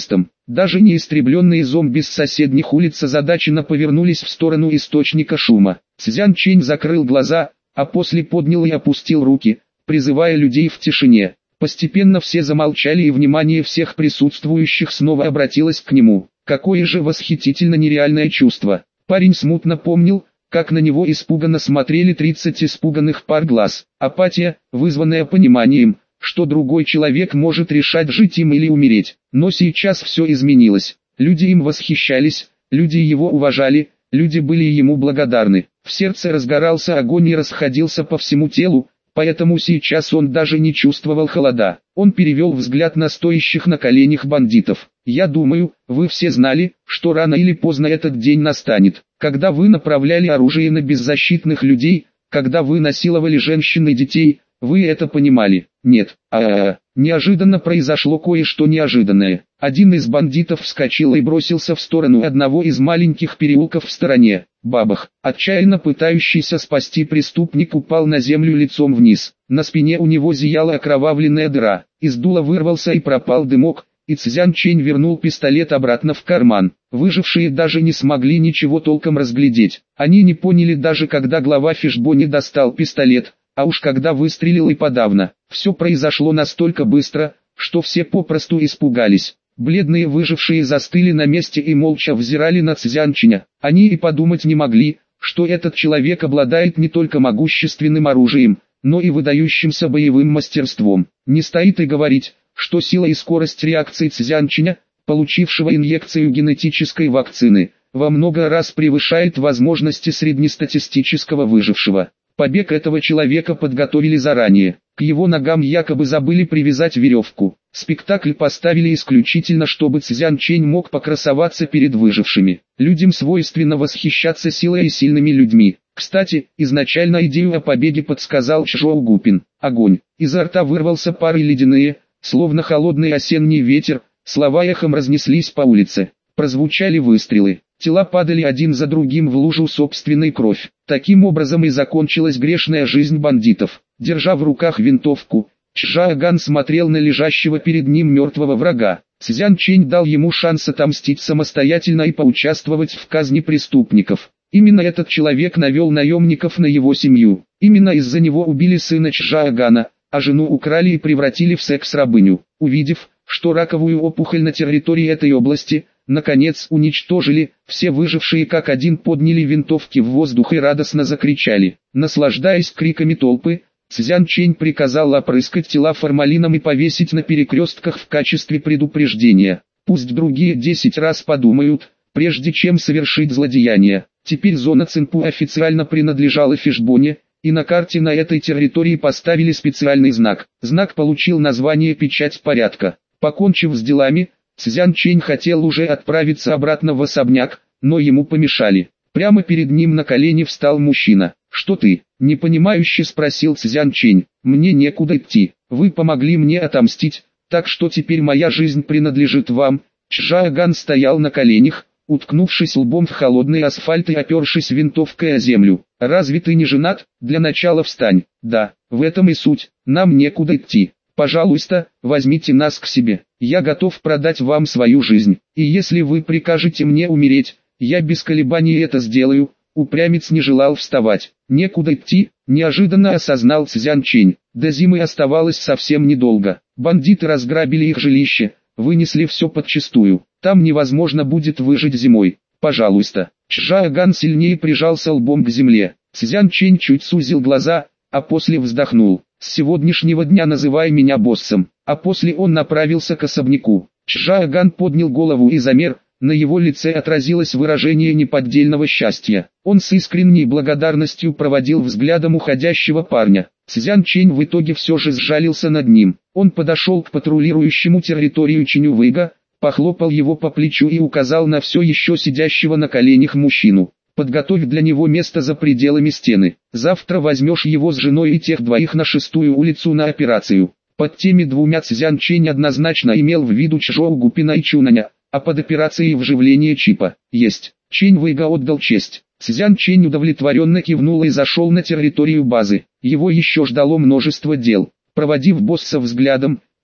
Speaker 1: Даже неистребленные зомби с соседних улиц озадаченно повернулись в сторону источника шума. Цзян Чэнь закрыл глаза, а после поднял и опустил руки, призывая людей в тишине. Постепенно все замолчали, и внимание всех присутствующих снова обратилось к нему. Какое же восхитительно нереальное чувство. Парень смутно помнил, как на него испуганно смотрели тридцать испуганных пар глаз. Апатия, вызванная пониманием, что другой человек может решать, жить им или умереть. Но сейчас все изменилось. Люди им восхищались, люди его уважали, люди были ему благодарны. В сердце разгорался огонь и расходился по всему телу, поэтому сейчас он даже не чувствовал холода. Он перевел взгляд на стоящих на коленях бандитов. «Я думаю, вы все знали, что рано или поздно этот день настанет, когда вы направляли оружие на беззащитных людей, когда вы насиловали женщин и детей, вы это понимали? Нет. А-а-а». Неожиданно произошло кое-что неожиданное. Один из бандитов вскочил и бросился в сторону одного из маленьких переулков в стороне. Бабах. Отчаянно пытающийся спасти преступник упал на землю лицом вниз. На спине у него зияла окровавленная дыра. Из дула вырвался и пропал дымок, и Цзян Чэнь вернул пистолет обратно в карман. Выжившие даже не смогли ничего толком разглядеть. Они не поняли даже, когда глава Фишбони достал пистолет, а уж когда выстрелил и подавно. Все произошло настолько быстро, что все попросту испугались. Бледные выжившие застыли на месте и молча взирали на Цзян Чэня. Они и подумать не могли, что этот человек обладает не только могущественным оружием, но и выдающимся боевым мастерством. Не стоит и говорить, что сила и скорость реакции Цзян Чэня, получившего инъекцию генетической вакцины, во много раз превышает возможности среднестатистического выжившего. Побег этого человека подготовили заранее. К его ногам якобы забыли привязать веревку. Спектакль поставили исключительно, чтобы Цзян Чэнь мог покрасоваться перед выжившими. Людям свойственно восхищаться силой и сильными людьми. Кстати, изначально идею о побеге подсказал Чжоу Гупин. Огонь. Изо рта вырвался пар и ледяные, словно холодный осенний ветер, слова эхом разнеслись по улице. Прозвучали выстрелы. Тела падали один за другим в лужу собственной крови. Таким образом и закончилась грешная жизнь бандитов. Держа в руках винтовку, Чжаоган смотрел на лежащего перед ним мертвого врага. Цзян Чэнь дал ему шанс отомстить самостоятельно и поучаствовать в казни преступников. Именно этот человек навел наемников на его семью. Именно из-за него убили сына Чжаогана, а жену украли и превратили в секс-рабыню. Увидев, что раковую опухоль на территории этой области, наконец уничтожили, все выжившие как один подняли винтовки в воздух и радостно закричали. Наслаждаясь криками толпы, Цзян Чэнь приказал опрыскать тела формалином и повесить на перекрестках в качестве предупреждения. Пусть другие десять раз подумают, прежде чем совершить злодеяние. Теперь зона Цинпу официально принадлежала Фишбоне, и на карте на этой территории поставили специальный знак. Знак получил название «Печать порядка». Покончив с делами, Цзян Чэнь хотел уже отправиться обратно в особняк, но ему помешали. Прямо перед ним на колени встал мужчина. «Что ты?» – непонимающе спросил Цзян Чэнь. «Мне некуда идти. Вы помогли мне отомстить, так что теперь моя жизнь принадлежит вам». Чжаоган стоял на коленях, уткнувшись лбом в холодный асфальт и опершись винтовкой о землю. «Разве ты не женат? Для начала встань». «Да, в этом и суть. Нам некуда идти. Пожалуйста, возьмите нас к себе. Я готов продать вам свою жизнь. И если вы прикажете мне умереть, я без колебаний это сделаю». Упрямец не желал вставать. «Некуда идти», – неожиданно осознал Цзян Чэнь. До зимы оставалось совсем недолго. Бандиты разграбили их жилище, вынесли все подчистую. Там невозможно будет выжить зимой. Пожалуйста. Чжаоган сильнее прижался лбом к земле. Цзян Чэнь чуть сузил глаза, а после вздохнул. «С сегодняшнего дня называй меня боссом». А после он направился к особняку. Чжаоган поднял голову и замер. На его лице отразилось выражение неподдельного счастья. Он с искренней благодарностью проводил взглядом уходящего парня. Цзян Чэнь в итоге все же сжалился над ним. Он подошел к патрулирующему территорию Чэню Вэйга, похлопал его по плечу и указал на все еще сидящего на коленях мужчину. «Подготовь для него место за пределами стены. Завтра возьмешь его с женой и тех двоих на шестую улицу на операцию». Под теми двумя Цзян Чэнь однозначно имел в виду Чжоу Гупина и Чунаня, а под операцией вживления чипа «Есть». Чэнь Вэйга отдал честь. Цзян Чэнь удовлетворенно кивнул и зашел на территорию базы. Его еще ждало множество дел. Проводив босса взглядом,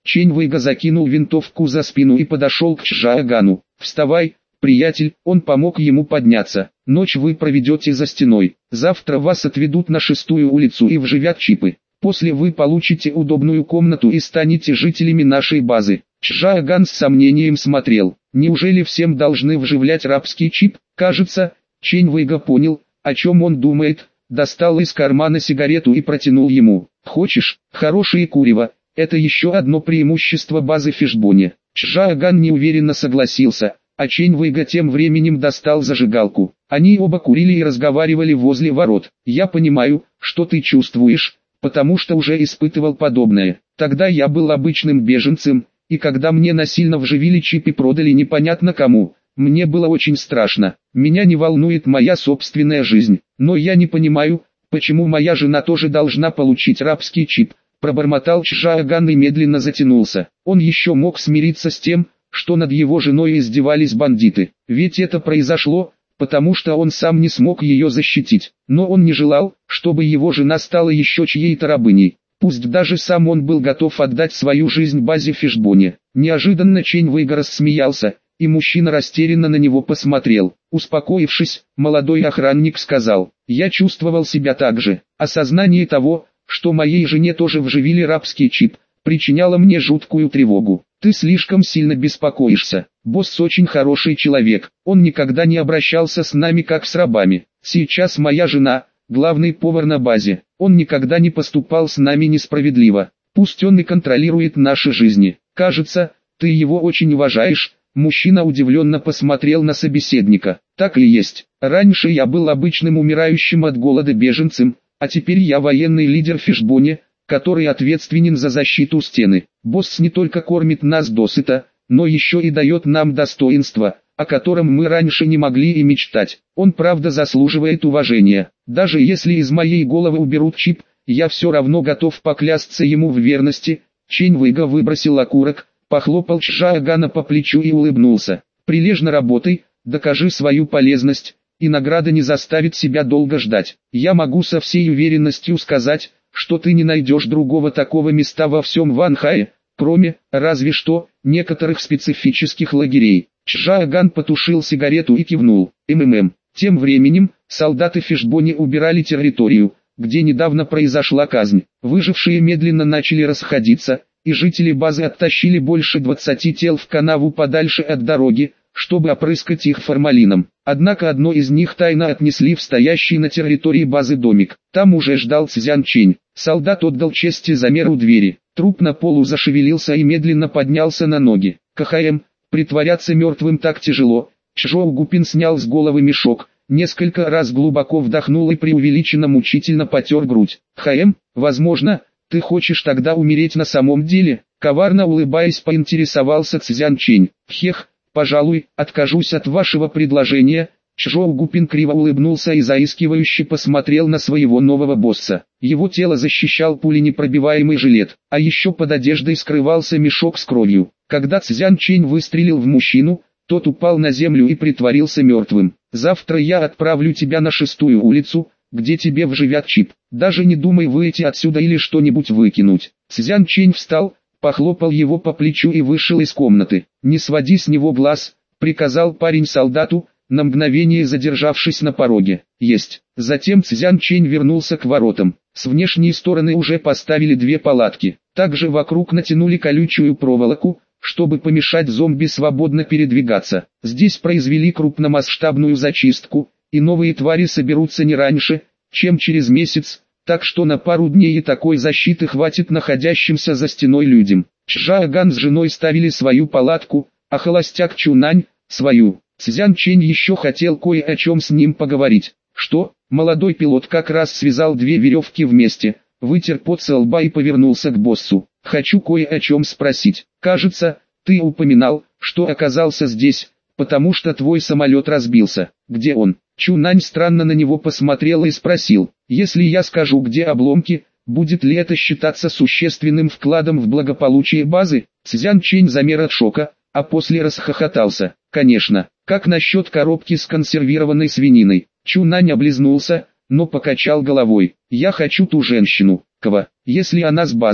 Speaker 1: Чэнь Вэйга закинул винтовку за спину и подошел к Чжаогану. «Вставай, приятель», он помог ему подняться. «Ночь вы проведете за стеной. Завтра вас отведут на шестую улицу и вживят чипы. После вы получите удобную комнату и станете жителями нашей базы». Чжаоган с сомнением смотрел. Неужели всем должны вживлять рабский чип? Кажется, Чэнь Вэйга понял, о чем он думает, достал из кармана сигарету и протянул ему. «Хочешь, хорошее курево, это еще одно преимущество базы Фишбони». Чжаоган неуверенно согласился, а Чэнь Вэйга тем временем достал зажигалку. Они оба курили и разговаривали возле ворот. «Я понимаю, что ты чувствуешь, потому что уже испытывал подобное. Тогда я был обычным беженцем, и когда мне насильно вживили чип и продали непонятно кому, мне было очень страшно. Меня не волнует моя собственная жизнь, но я не понимаю, почему моя жена тоже должна получить рабский чип», пробормотал Чжаоган и медленно затянулся. Он еще мог смириться с тем, что над его женой издевались бандиты, ведь это произошло, потому что он сам не смог ее защитить. Но он не желал, чтобы его жена стала еще чьей-то рабыней. Пусть даже сам он был готов отдать свою жизнь базе Фишбони. Неожиданно Чэнь Вэйга рассмеялся, и мужчина растерянно на него посмотрел. Успокоившись, молодой охранник сказал: «Я чувствовал себя так же. Осознание того, что моей жене тоже вживили рабский чип, причиняло мне жуткую тревогу. Ты слишком сильно беспокоишься. Босс очень хороший человек, он никогда не обращался с нами как с рабами. Сейчас моя жена — главный повар на базе, он никогда не поступал с нами несправедливо. Пусть он и контролирует наши жизни. Кажется, ты его очень уважаешь». Мужчина удивленно посмотрел на собеседника. «Так и есть. Раньше я был обычным умирающим от голода беженцем, а теперь я военный лидер Фишбони, который ответственен за защиту стены. Босс не только кормит нас досыта, но еще и дает нам достоинство, о котором мы раньше не могли и мечтать. Он правда заслуживает уважения. Даже если из моей головы уберут чип, я все равно готов поклясться ему в верности». Чэнь Вэйга выбросил окурок, похлопал Чжаогана по плечу и улыбнулся. «Прилежно работай, докажи свою полезность, и награда не заставит себя долго ждать. Я могу со всей уверенностью сказать, что ты не найдешь другого такого места во всем Ванхае, кроме, разве что, некоторых специфических лагерей». Чжаоган потушил сигарету и кивнул. «МММ». Тем временем, солдаты Фишбони убирали территорию, где недавно произошла казнь. Выжившие медленно начали расходиться, и жители базы оттащили больше двадцати тел в канаву подальше от дороги, чтобы опрыскать их формалином. Однако одно из них тайно отнесли в стоящий на территории базы домик. Там уже ждал Цзян Чэнь. Солдат отдал честь и замер у двери. Труп на полу зашевелился и медленно поднялся на ноги. «КХМ, притворяться мертвым так тяжело». Чжоу Гупин снял с головы мешок, несколько раз глубоко вдохнул и преувеличенно мучительно потер грудь. «ХМ, возможно, ты хочешь тогда умереть на самом деле?» Коварно улыбаясь, поинтересовался Цзян Чэнь. «Хех, пожалуй, откажусь от вашего предложения». Чжоу Гупин криво улыбнулся и заискивающе посмотрел на своего нового босса. Его тело защищал пуленепробиваемый жилет, а еще под одеждой скрывался мешок с кровью. Когда Цзян Чэнь выстрелил в мужчину, тот упал на землю и притворился мертвым. «Завтра я отправлю тебя на шестую улицу, где тебе вживят чип. Даже не думай выйти отсюда или что-нибудь выкинуть». Цзян Чэнь встал, похлопал его по плечу и вышел из комнаты. «Не своди с него глаз», — приказал парень солдату, на мгновение задержавшись на пороге. «Есть». Затем Цзян Чэнь вернулся к воротам. С внешней стороны уже поставили две палатки. Также вокруг натянули колючую проволоку, чтобы помешать зомби свободно передвигаться. Здесь произвели крупномасштабную зачистку, и новые твари соберутся не раньше, чем через месяц, так что на пару дней и такой защиты хватит находящимся за стеной людям. Чжаоган с женой ставили свою палатку, а холостяк Чунань – свою. Цзян Чэнь еще хотел кое о чем с ним поговорить. «Что?» Молодой пилот как раз связал две веревки вместе, вытер пот со лба и повернулся к боссу. «Хочу кое о чем спросить. Кажется, ты упоминал, что оказался здесь, потому что твой самолет разбился. Где он?» Чунань странно на него посмотрел и спросил: «Если я скажу, где обломки, будет ли это считаться существенным вкладом в благополучие базы?» Цзян Чэнь замер от шока, а после расхохотался. «Конечно, как насчет коробки с консервированной свининой?» Чунань облизнулся, но покачал головой. «Я хочу ту женщину, Ква. Если она с базы,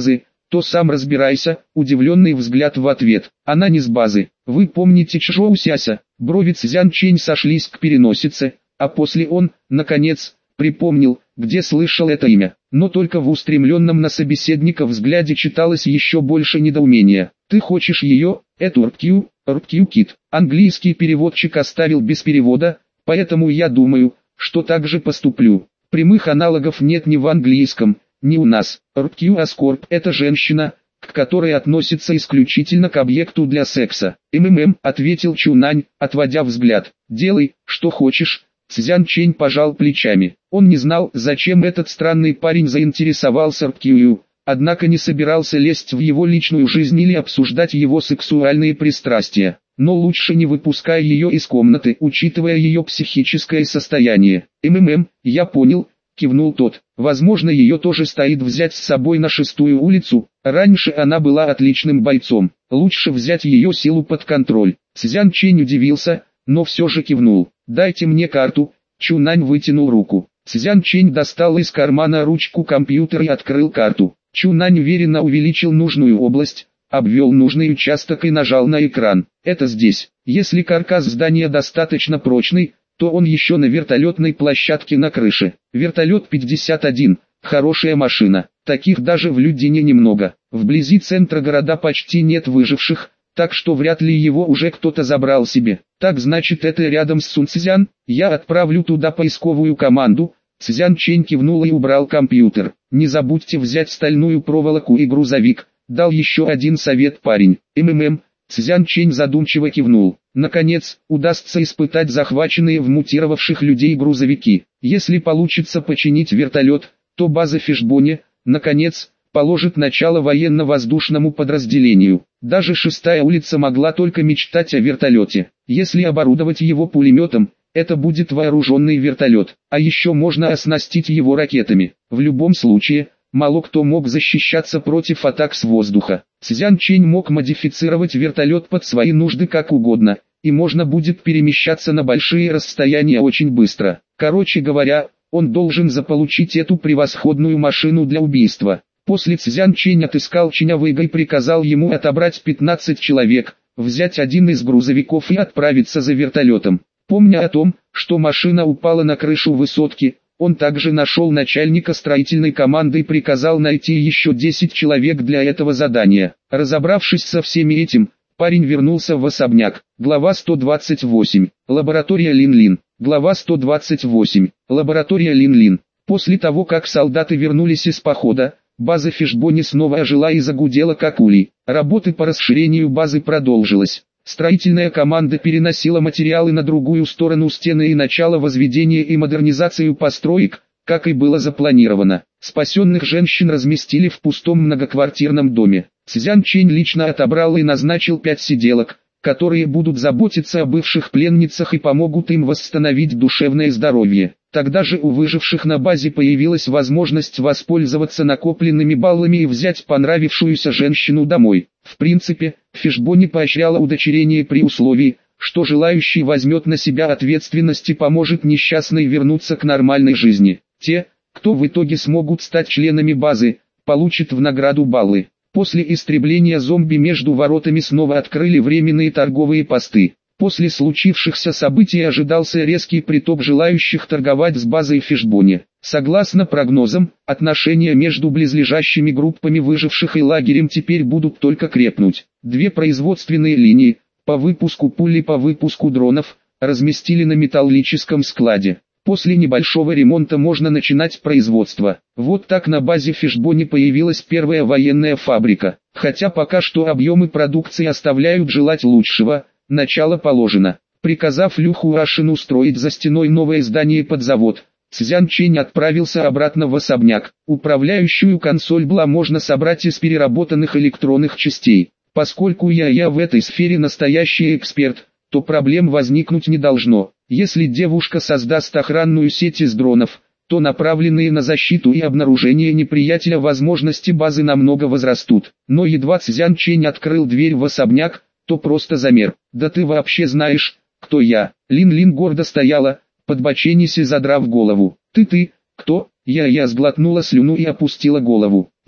Speaker 1: то сам разбирайся, удивленный взгляд в ответ. Она не с базы. Вы помните Чжоу Сяся? Брови Цзян Чэнь сошлись к переносице, а после он, наконец, припомнил, где слышал это имя. Но только в устремленном на собеседника взгляде читалось еще больше недоумения. Ты хочешь ее, эту Ркью, Ркью Кит? Английский переводчик оставил без перевода, поэтому я думаю, что так же поступлю. Прямых аналогов нет ни в английском, ни у нас. Ркью Аскорб – это женщина, к которой относится исключительно к объекту для секса. «МММ», – ответил Чунань, отводя взгляд. «Делай, что хочешь». Цзян Чэнь пожал плечами. Он не знал, зачем этот странный парень заинтересовался Ркью, однако не собирался лезть в его личную жизнь или обсуждать его сексуальные пристрастия. Но лучше не выпуская ее из комнаты, учитывая ее психическое состояние. «МММ, я понял», — кивнул тот. «Возможно, ее тоже стоит взять с собой на шестую улицу. Раньше она была отличным бойцом. Лучше взять ее силу под контроль». Цзян Чэнь удивился, но все же кивнул. «Дайте мне карту». Чунань вытянул руку. Цзян Чэнь достал из кармана ручку компьютера и открыл карту. Чунань уверенно увеличил нужную область, обвел нужный участок и нажал на экран. «Это здесь». Если каркас здания достаточно прочный, то он еще на вертолетной площадке на крыше. Вертолет пятьдесят один, хорошая машина. Таких даже в Людине немного. Вблизи центра города почти нет выживших, так что вряд ли его уже кто-то забрал себе. Так значит, это рядом с Сунцзян. Я отправлю туда поисковую команду. Цзян Чэнь кивнул и убрал компьютер. Не забудьте взять стальную проволоку и грузовик. Дал еще один совет парень. МММ. Цзян Чэнь задумчиво кивнул. Наконец, удастся испытать захваченные в мутировавших людей грузовики. Если получится починить вертолет, то база Фишбоне, наконец, положит начало военно-воздушному подразделению. Даже шестая улица могла только мечтать о вертолете. Если оборудовать его пулеметом, это будет вооруженный вертолет. А еще можно оснастить его ракетами. В любом случае, мало кто мог защищаться против атак с воздуха. Цзян Чэнь мог модифицировать вертолет под свои нужды как угодно, и можно будет перемещаться на большие расстояния очень быстро. Короче говоря, он должен заполучить эту превосходную машину для убийства. После Цзян Чэнь отыскал Чинявыга и приказал ему отобрать пятнадцать человек, взять один из грузовиков и отправиться за вертолетом. Помня о том, что машина упала на крышу высотки, он также нашел начальника строительной команды и приказал найти еще десять человек для этого задания. Разобравшись со всеми этим, парень вернулся в особняк. Глава сто двадцать восемь. Лаборатория Лин-Лин. Глава сто двадцать восемь. Лаборатория Лин-Лин. После того, как солдаты вернулись из похода, база Фишбоне снова ожила и загудела как улей. Работы по расширению базы продолжилась. Строительная команда переносила материалы на другую сторону стены и начала возведения и модернизацию построек, как и было запланировано. Спасенных женщин разместили в пустом многоквартирном доме. Цзян Чэнь лично отобрал и назначил пять сиделок, которые будут заботиться о бывших пленницах и помогут им восстановить душевное здоровье. Тогда же у выживших на базе появилась возможность воспользоваться накопленными баллами и взять понравившуюся женщину домой. В принципе, Фишбоне поощряла удочерение при условии, что желающий возьмет на себя ответственность и поможет несчастной вернуться к нормальной жизни. Те, кто в итоге смогут стать членами базы, получат в награду баллы. После истребления зомби между воротами снова открыли временные торговые посты. После случившихся событий ожидался резкий приток желающих торговать с базой Фишбоне. Согласно прогнозам, отношения между близлежащими группами выживших и лагерем теперь будут только крепнуть. Две производственные линии, по выпуску пуль и по выпуску дронов, разместили на металлическом складе. После небольшого ремонта можно начинать производство. Вот так на базе Фишбоне появилась первая военная фабрика. Хотя пока что объемы продукции оставляют желать лучшего, начало положено. Приказав Лю Хуашину строить за стеной новое здание под завод, Цзян Чэнь отправился обратно в особняк. Управляющую консоль Бла можно собрать из переработанных электронных частей. Поскольку я я в этой сфере настоящий эксперт, то проблем возникнуть не должно. Если девушка создаст охранную сеть из дронов, то направленные на защиту и обнаружение неприятеля возможности базы намного возрастут. Но едва Цзян Чэнь открыл дверь в особняк, то просто замер. «Да ты вообще знаешь, кто я?» Лин-Лин гордо стояла, подбоченясь и задрав голову. «Ты-ты, кто?» Я-я сглотнула слюну и опустила голову. «Я,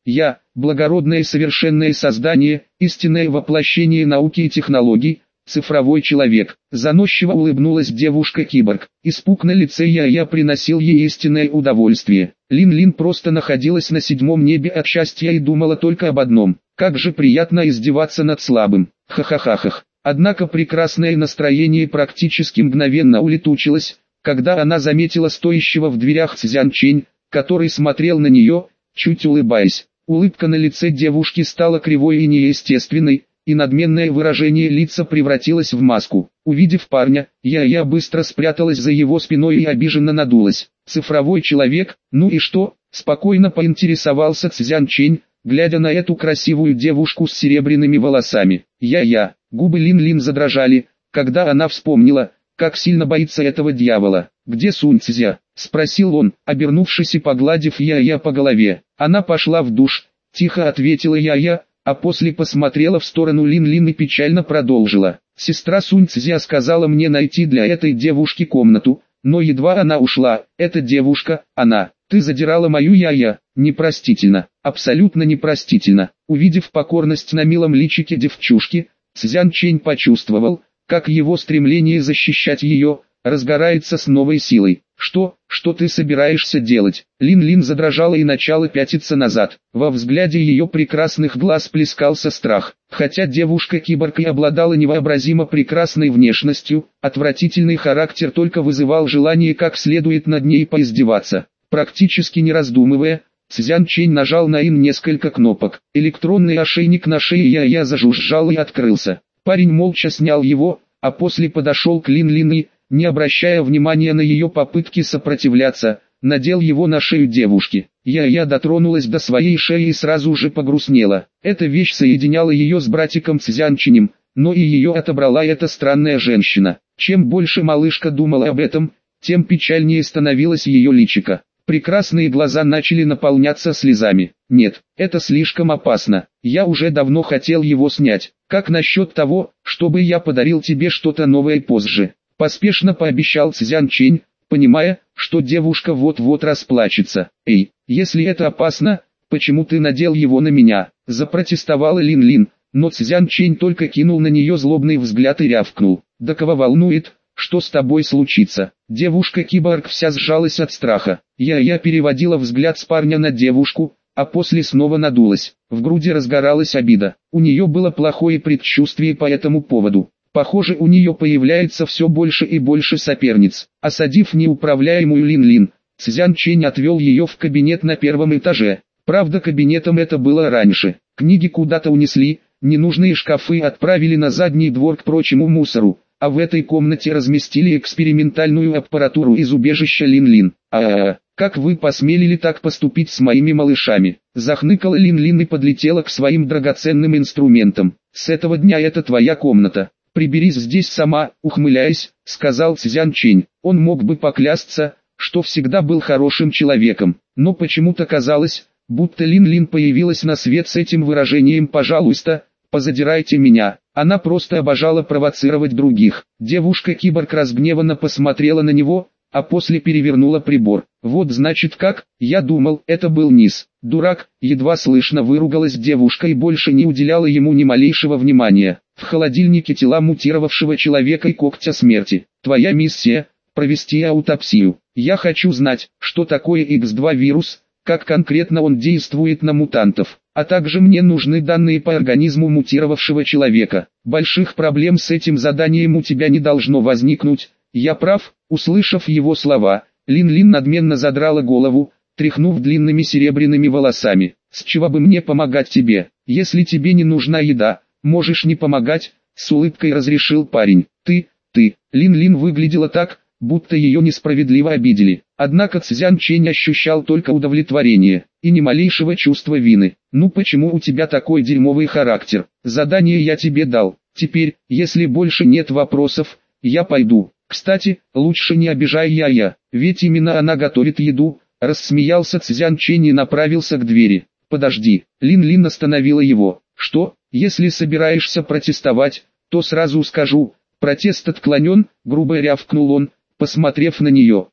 Speaker 1: Я, благородное и совершенное создание, истинное воплощение науки и технологий, цифровой человек. Заносчиво улыбнулась девушка-киборг. Испуг на лице Я-Я приносил ей истинное удовольствие. Лин-Лин просто находилась на седьмом небе от счастья и думала только об одном. Как же приятно издеваться над слабым. Ха-ха-ха-ха. Однако прекрасное настроение практически мгновенно улетучилось, когда она заметила стоящего в дверях Цзян Чэнь, который смотрел на нее, чуть улыбаясь. Улыбка на лице девушки стала кривой и неестественной, и надменное выражение лица превратилось в маску. Увидев парня, Я-Я быстро спряталась за его спиной и обиженно надулась. «Цифровой человек, ну и что?» – спокойно поинтересовался Цзян Чэнь, глядя на эту красивую девушку с серебряными волосами. Я-Я, губы Лин-Лин задрожали, когда она вспомнила, как сильно боится этого дьявола. «Где Сунь Цзя?» – спросил он, обернувшись и погладив Я-Я по голове. «Она пошла в душ», – тихо ответила Я-Я, а после посмотрела в сторону Лин-Лин и печально продолжила. «Сестра Сунь Цзя сказала мне найти для этой девушки комнату, но едва она ушла, эта девушка, она, ты задирала мою Я-Я, непростительно, абсолютно непростительно». Увидев покорность на милом личике девчушки, Цзян Чэнь почувствовал, как его стремление защищать ее, разгорается с новой силой. «Что, что ты собираешься делать?» Лин-Лин задрожала и начала пятиться назад. Во взгляде ее прекрасных глаз плескался страх. Хотя девушка-киборг и обладала невообразимо прекрасной внешностью, отвратительный характер только вызывал желание как следует над ней поиздеваться. Практически не раздумывая, Цзян Чэнь нажал на ин несколько кнопок. Электронный ошейник на шее Я-Я зажужжал и открылся. Парень молча снял его, а после подошел к Лин-Лин и, не обращая внимания на ее попытки сопротивляться, надел его на шею девушки. Я-Я дотронулась до своей шеи и сразу же погрустнела. Эта вещь соединяла ее с братиком Цзян Чэнем, но и ее отобрала эта странная женщина. Чем больше малышка думала об этом, тем печальнее становилось ее личико. Прекрасные глаза начали наполняться слезами. «Нет, это слишком опасно. Я уже давно хотел его снять. Как насчет того, чтобы я подарил тебе что-то новое позже?» Поспешно пообещал Цзян Чэнь, понимая, что девушка вот-вот расплачется. «Эй, если это опасно, почему ты надел его на меня?» – запротестовала Лин-Лин, но Цзян Чэнь только кинул на нее злобный взгляд и рявкнул. «Да кого волнует, что с тобой случится?» Девушка-киборг вся сжалась от страха. Я-Я переводила взгляд с парня на девушку, а после снова надулась. В груди разгоралась обида. У нее было плохое предчувствие по этому поводу. Похоже, у нее появляется все больше и больше соперниц. Осадив неуправляемую Лин-Лин, Цзян Чэнь отвел ее в кабинет на первом этаже. Правда, кабинетом это было раньше. Книги куда-то унесли, ненужные шкафы отправили на задний двор к прочему мусору, а в этой комнате разместили экспериментальную аппаратуру из убежища Лин-Лин. «А-а-а, как вы посмели так поступить с моими малышами?» Захныкала Лин-Лин и подлетела к своим драгоценным инструментам. «С этого дня это твоя комната. Приберись здесь сама», ухмыляясь, сказал Цзян Чэнь. Он мог бы поклясться, что всегда был хорошим человеком, но почему-то казалось, будто Лин-Лин появилась на свет с этим выражением «пожалуйста, позадирайте меня». Она просто обожала провоцировать других. Девушка-киборг разгневанно посмотрела на него, а после перевернула прибор. «Вот значит как, я думал, это был низ». «Дурак», едва слышно выругалась девушка и больше не уделяла ему ни малейшего внимания. В холодильнике тела мутировавшего человека и когтя смерти. «Твоя миссия – провести аутопсию. Я хочу знать, что такое икс два вирус, как конкретно он действует на мутантов, а также мне нужны данные по организму мутировавшего человека. Больших проблем с этим заданием у тебя не должно возникнуть, я прав?» Услышав его слова, Лин-Лин надменно задрала голову, тряхнув длинными серебряными волосами. «С чего бы мне помогать тебе? Если тебе не нужна еда, можешь не помогать», — с улыбкой разрешил парень. «Ты, ты». Лин-Лин выглядела так, будто ее несправедливо обидели. Однако Цзян Чэнь ощущал только удовлетворение, и ни малейшего чувства вины. «Ну почему у тебя такой дерьмовый характер? Задание я тебе дал. Теперь, если больше нет вопросов, я пойду. Кстати, лучше не обижай Я-Я, ведь именно она готовит еду», — рассмеялся Цзян Чэнь и направился к двери. «Подожди». Лин-Лин остановила его. «Что? Если собираешься протестовать, то сразу скажу, протест отклонен», — грубо рявкнул он, посмотрев на нее.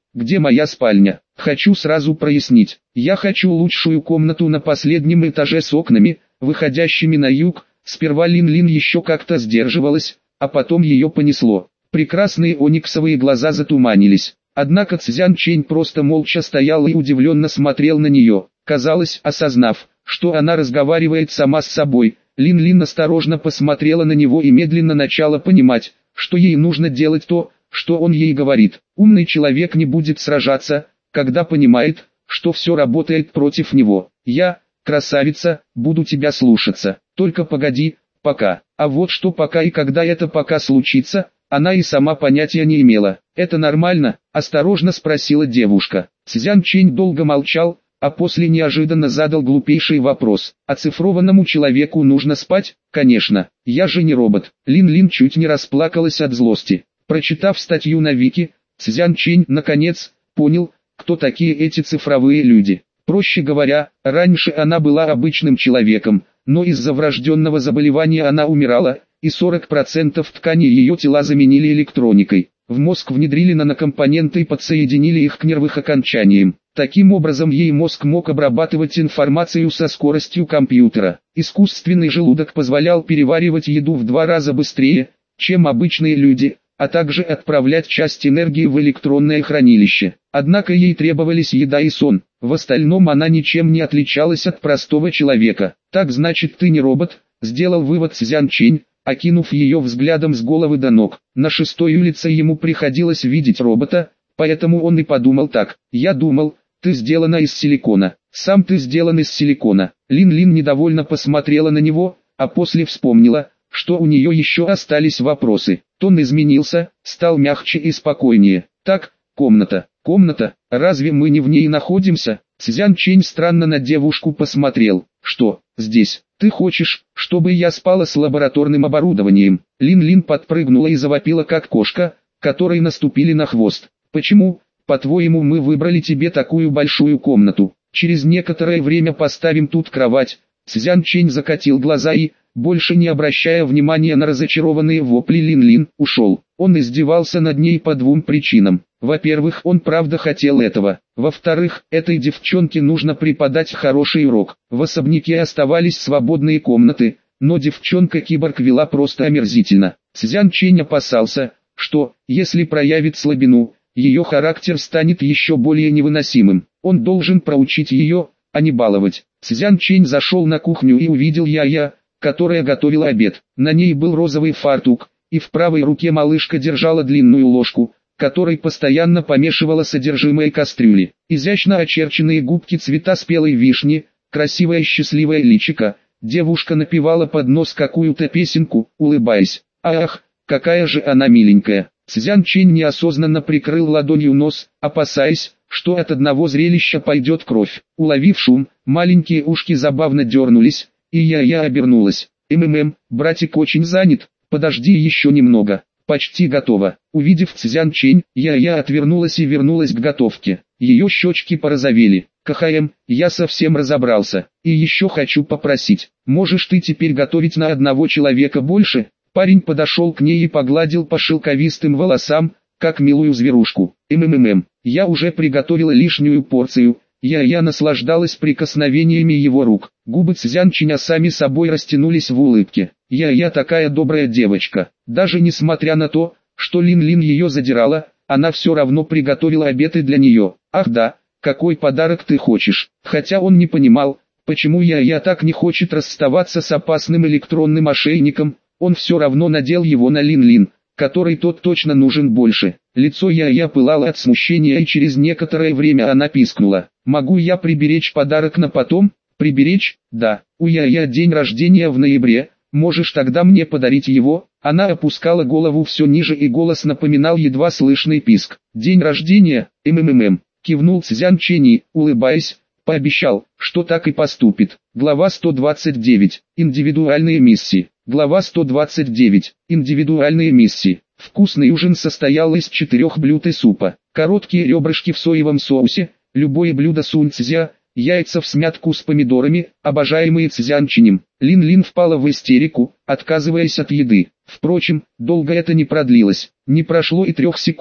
Speaker 1: где моя спальня? Хочу сразу прояснить. Я хочу лучшую комнату на последнем этаже с окнами, выходящими на юг. Сперва Лин-Лин еще как-то сдерживалась, а потом ее понесло. Прекрасные ониксовые глаза затуманились. Однако Цзян Чэнь просто молча стоял и удивленно смотрел на нее. Казалось, осознав, что она разговаривает сама с собой, Лин-Лин осторожно посмотрела на него и медленно начала понимать, что ей нужно делать то, что он ей говорит. Умный человек не будет сражаться, когда понимает, что все работает против него. Я, красавица, буду тебя слушаться. Только погоди, пока. А вот что пока и когда это пока случится, она и сама понятия не имела. «Это нормально?» – осторожно спросила девушка. Цзян Чэнь долго молчал, а после неожиданно задал глупейший вопрос. «Оцифрованному человеку нужно спать? Конечно, я же не робот». Лин-Лин чуть не расплакалась от злости. Прочитав статью на Вики, Цзян Чэнь наконец понял, кто такие эти цифровые люди. Проще говоря, раньше она была обычным человеком, но из-за врожденного заболевания она умирала, и сорок процентов ткани ее тела заменили электроникой. В мозг внедрили нанокомпоненты и подсоединили их к нервным окончаниям. Таким образом ей мозг мог обрабатывать информацию со скоростью компьютера. Искусственный желудок позволял переваривать еду в два раза быстрее, чем обычные люди, а также отправлять часть энергии в электронное хранилище. Однако ей требовались еда и сон. В остальном она ничем не отличалась от простого человека. «Так значит ты не робот», — сделал вывод Цзян Чэнь, окинув ее взглядом с головы до ног. На шестой улице ему приходилось видеть робота, поэтому он и подумал так. «Я думал, ты сделана из силикона». «Сам ты сделан из силикона». Лин-Лин недовольно посмотрела на него, а после вспомнила, что у нее еще остались вопросы. Тон изменился, стал мягче и спокойнее. «Так, комната, комната, разве мы не в ней находимся?» Цзян Чэнь странно на девушку посмотрел. «Что, здесь? Ты хочешь, чтобы я спала с лабораторным оборудованием?» Лин-Лин подпрыгнула и завопила как кошка, которой наступили на хвост. «Почему, по-твоему, мы выбрали тебе такую большую комнату? Через некоторое время поставим тут кровать». Цзян Чэнь закатил глаза и, больше не обращая внимания на разочарованные вопли Лин-Лин, ушел. Он издевался над ней по двум причинам. Во-первых, он правда хотел этого. Во-вторых, этой девчонке нужно преподать хороший урок. В особняке оставались свободные комнаты, но девчонка-киборг вела просто омерзительно. Цзян Чэнь опасался, что, если проявит слабину, ее характер станет еще более невыносимым. Он должен проучить ее, а не баловать. Цзян Чэнь зашел на кухню и увидел Я-Я, которая готовила обед. На ней был розовый фартук, и в правой руке малышка держала длинную ложку, которой постоянно помешивала содержимое кастрюли. Изящно очерченные губки цвета спелой вишни, красивое счастливое личико. Девушка напевала под нос какую-то песенку, улыбаясь. «Ах, какая же она миленькая!» Цзян Чэнь неосознанно прикрыл ладонью нос, опасаясь, что от одного зрелища пойдет кровь. Уловив шум, маленькие ушки забавно дернулись, и Я-Я обернулась. «МММ, братик очень занят, подожди еще немного». «Почти готово». Увидев Цзян Чэнь, Я-Я отвернулась и вернулась к готовке. Ее щечки порозовели. «КХМ, я совсем разобрался. И еще хочу попросить, можешь ты теперь готовить на одного человека больше?» Парень подошел к ней и погладил по шелковистым волосам, как милую зверушку. «МММ, я уже приготовила лишнюю порцию». Я-Я наслаждалась прикосновениями его рук. Губы Цзян Чэня сами собой растянулись в улыбке. Я-Я такая добрая девочка. Даже несмотря на то, что Лин-Лин ее задирала, она все равно приготовила обед и для нее. «Ах да, какой подарок ты хочешь?» Хотя он не понимал, почему Я-Я так не хочет расставаться с опасным электронным ошейником, он все равно надел его на Лин-Лин, который тот точно нужен больше. Лицо Я-Я пылало от смущения, и через некоторое время она пискнула. «Могу я приберечь подарок на потом?» «Приберечь? Да. У Я-Я день рождения в ноябре, можешь тогда мне подарить его?» Она опускала голову все ниже, и голос напоминал едва слышный писк. «День рождения? МММ», кивнул Цзян Чэнь, улыбаясь, пообещал, что так и поступит. Глава сто двадцать девять. Индивидуальные миссии. Глава сто двадцать девять. Индивидуальные миссии. Вкусный ужин состоял из четырех блюд и супа. Короткие ребрышки в соевом соусе, любое блюдо сунь-цзя, яйца в смятку с помидорами, обожаемые Цзян Чэнем. Лин-Лин впала в истерику, отказываясь от еды. Впрочем, долго это не продлилось. Не прошло и трех секунд,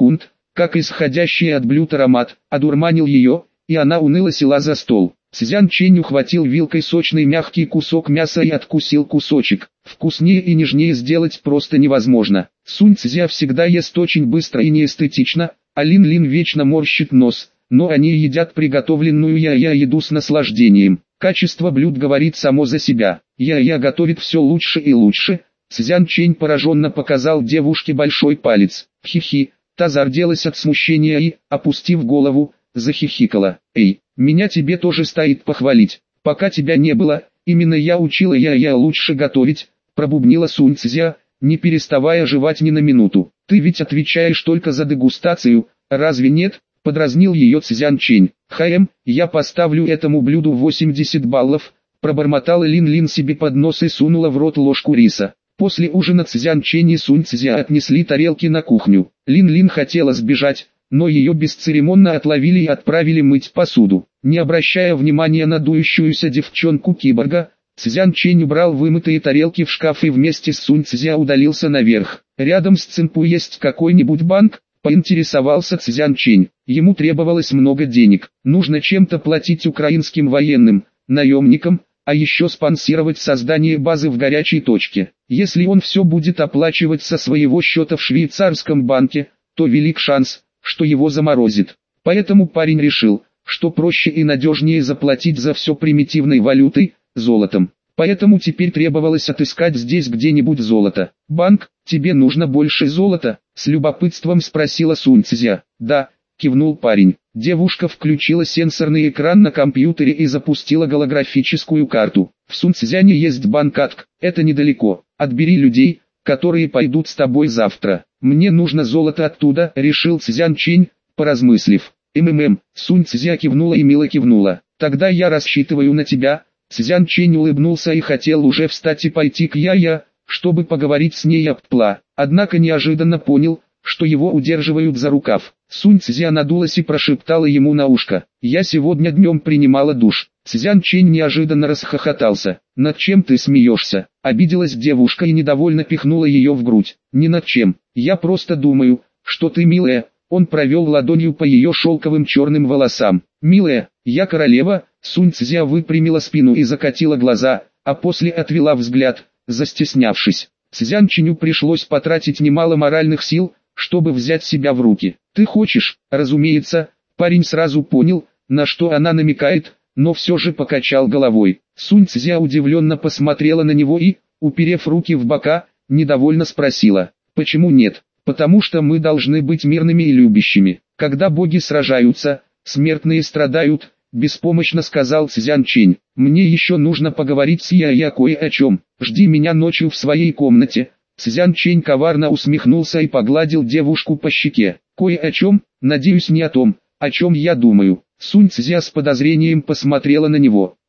Speaker 1: как исходящий от блюд аромат, одурманил ее, и она уныло села за стол. Цзян Чэнь ухватил вилкой сочный мягкий кусок мяса и откусил кусочек. Вкуснее и нежнее сделать просто невозможно. Сунь Цзя всегда ест очень быстро и неэстетично, а Лин Лин вечно морщит нос, но они едят приготовленную Я-Я еду с наслаждением. Качество блюд говорит само за себя. Я-Я готовит все лучше и лучше. Цзян Чэнь пораженно показал девушке большой палец. Хи-хи, та зарделась от смущения и, опустив голову, захихикала. Эй, меня тебе тоже стоит похвалить. Пока тебя не было, именно я учила Я-Я лучше готовить, пробубнила Сунь Цзя, не переставая жевать ни на минуту. Ты ведь отвечаешь только за дегустацию, разве нет? Подразнил ее Цзян Чэнь. Хэм, я поставлю этому блюду восемьдесят баллов, пробормотала Лин Лин себе под нос и сунула в рот ложку риса. После ужина Цзян Чэнь и Сунь Цзя отнесли тарелки на кухню. Лин Лин хотела сбежать, но ее бесцеремонно отловили и отправили мыть посуду. Не обращая внимания на дующуюся девчонку-киборга, Цзян Чэнь убрал вымытые тарелки в шкаф и вместе с Сунь Цзя удалился наверх. Рядом с Цинпу есть какой-нибудь банк? Поинтересовался Цзян Чэнь. Ему требовалось много денег. Нужно чем-то платить украинским военным, наемникам, а еще спонсировать создание базы в горячей точке. Если он все будет оплачивать со своего счета в швейцарском банке, то велик шанс, что его заморозит. Поэтому парень решил, что проще и надежнее заплатить за все примитивной валютой, золотом. Поэтому теперь требовалось отыскать здесь где-нибудь золото. «Банк, тебе нужно больше золота?» — с любопытством спросила Сунь Цзя. «Да», — кивнул парень. Девушка включила сенсорный экран на компьютере и запустила голографическую карту. «В Сунцзяне есть банк Атк, это недалеко. Отбери людей, которые пойдут с тобой завтра. Мне нужно золото оттуда», — решил Цзян Чэнь, поразмыслив. «МММ», Сунь Цзя кивнула и мило кивнула. «Тогда я рассчитываю на тебя». Цзян Чэнь улыбнулся и хотел уже встать и пойти к Я-Я, чтобы поговорить с ней об Пла. Однако неожиданно понял, что его удерживают за рукав. Сунь Цзя надулась и прошептала ему на ушко: «Я сегодня днем принимала душ». Цзян Чэнь неожиданно расхохотался. «Над чем ты смеешься?» Обиделась девушка и недовольно пихнула ее в грудь. «Ни над чем, я просто думаю, что ты милая». Он провел ладонью по ее шелковым черным волосам. «Милая, я королева». Сунь Цзя выпрямила спину и закатила глаза, а после отвела взгляд, застеснявшись. Цзян Чэню пришлось потратить немало моральных сил, чтобы взять себя в руки. «Ты хочешь?» Разумеется, парень сразу понял, на что она намекает, но все же покачал головой. Сунь Цзя удивленно посмотрела на него и, уперев руки в бока, недовольно спросила: «Почему нет?» «Потому что мы должны быть мирными и любящими. Когда боги сражаются, смертные страдают», — беспомощно сказал Цзян Чэнь. «Мне еще нужно поговорить с Я-Я кое о чем. Жди меня ночью в своей комнате». Цзян Чэнь коварно усмехнулся и погладил девушку по щеке. «Кое о чем? Надеюсь, не о том, о чем я думаю». Сунь Цзя с подозрением посмотрела на него.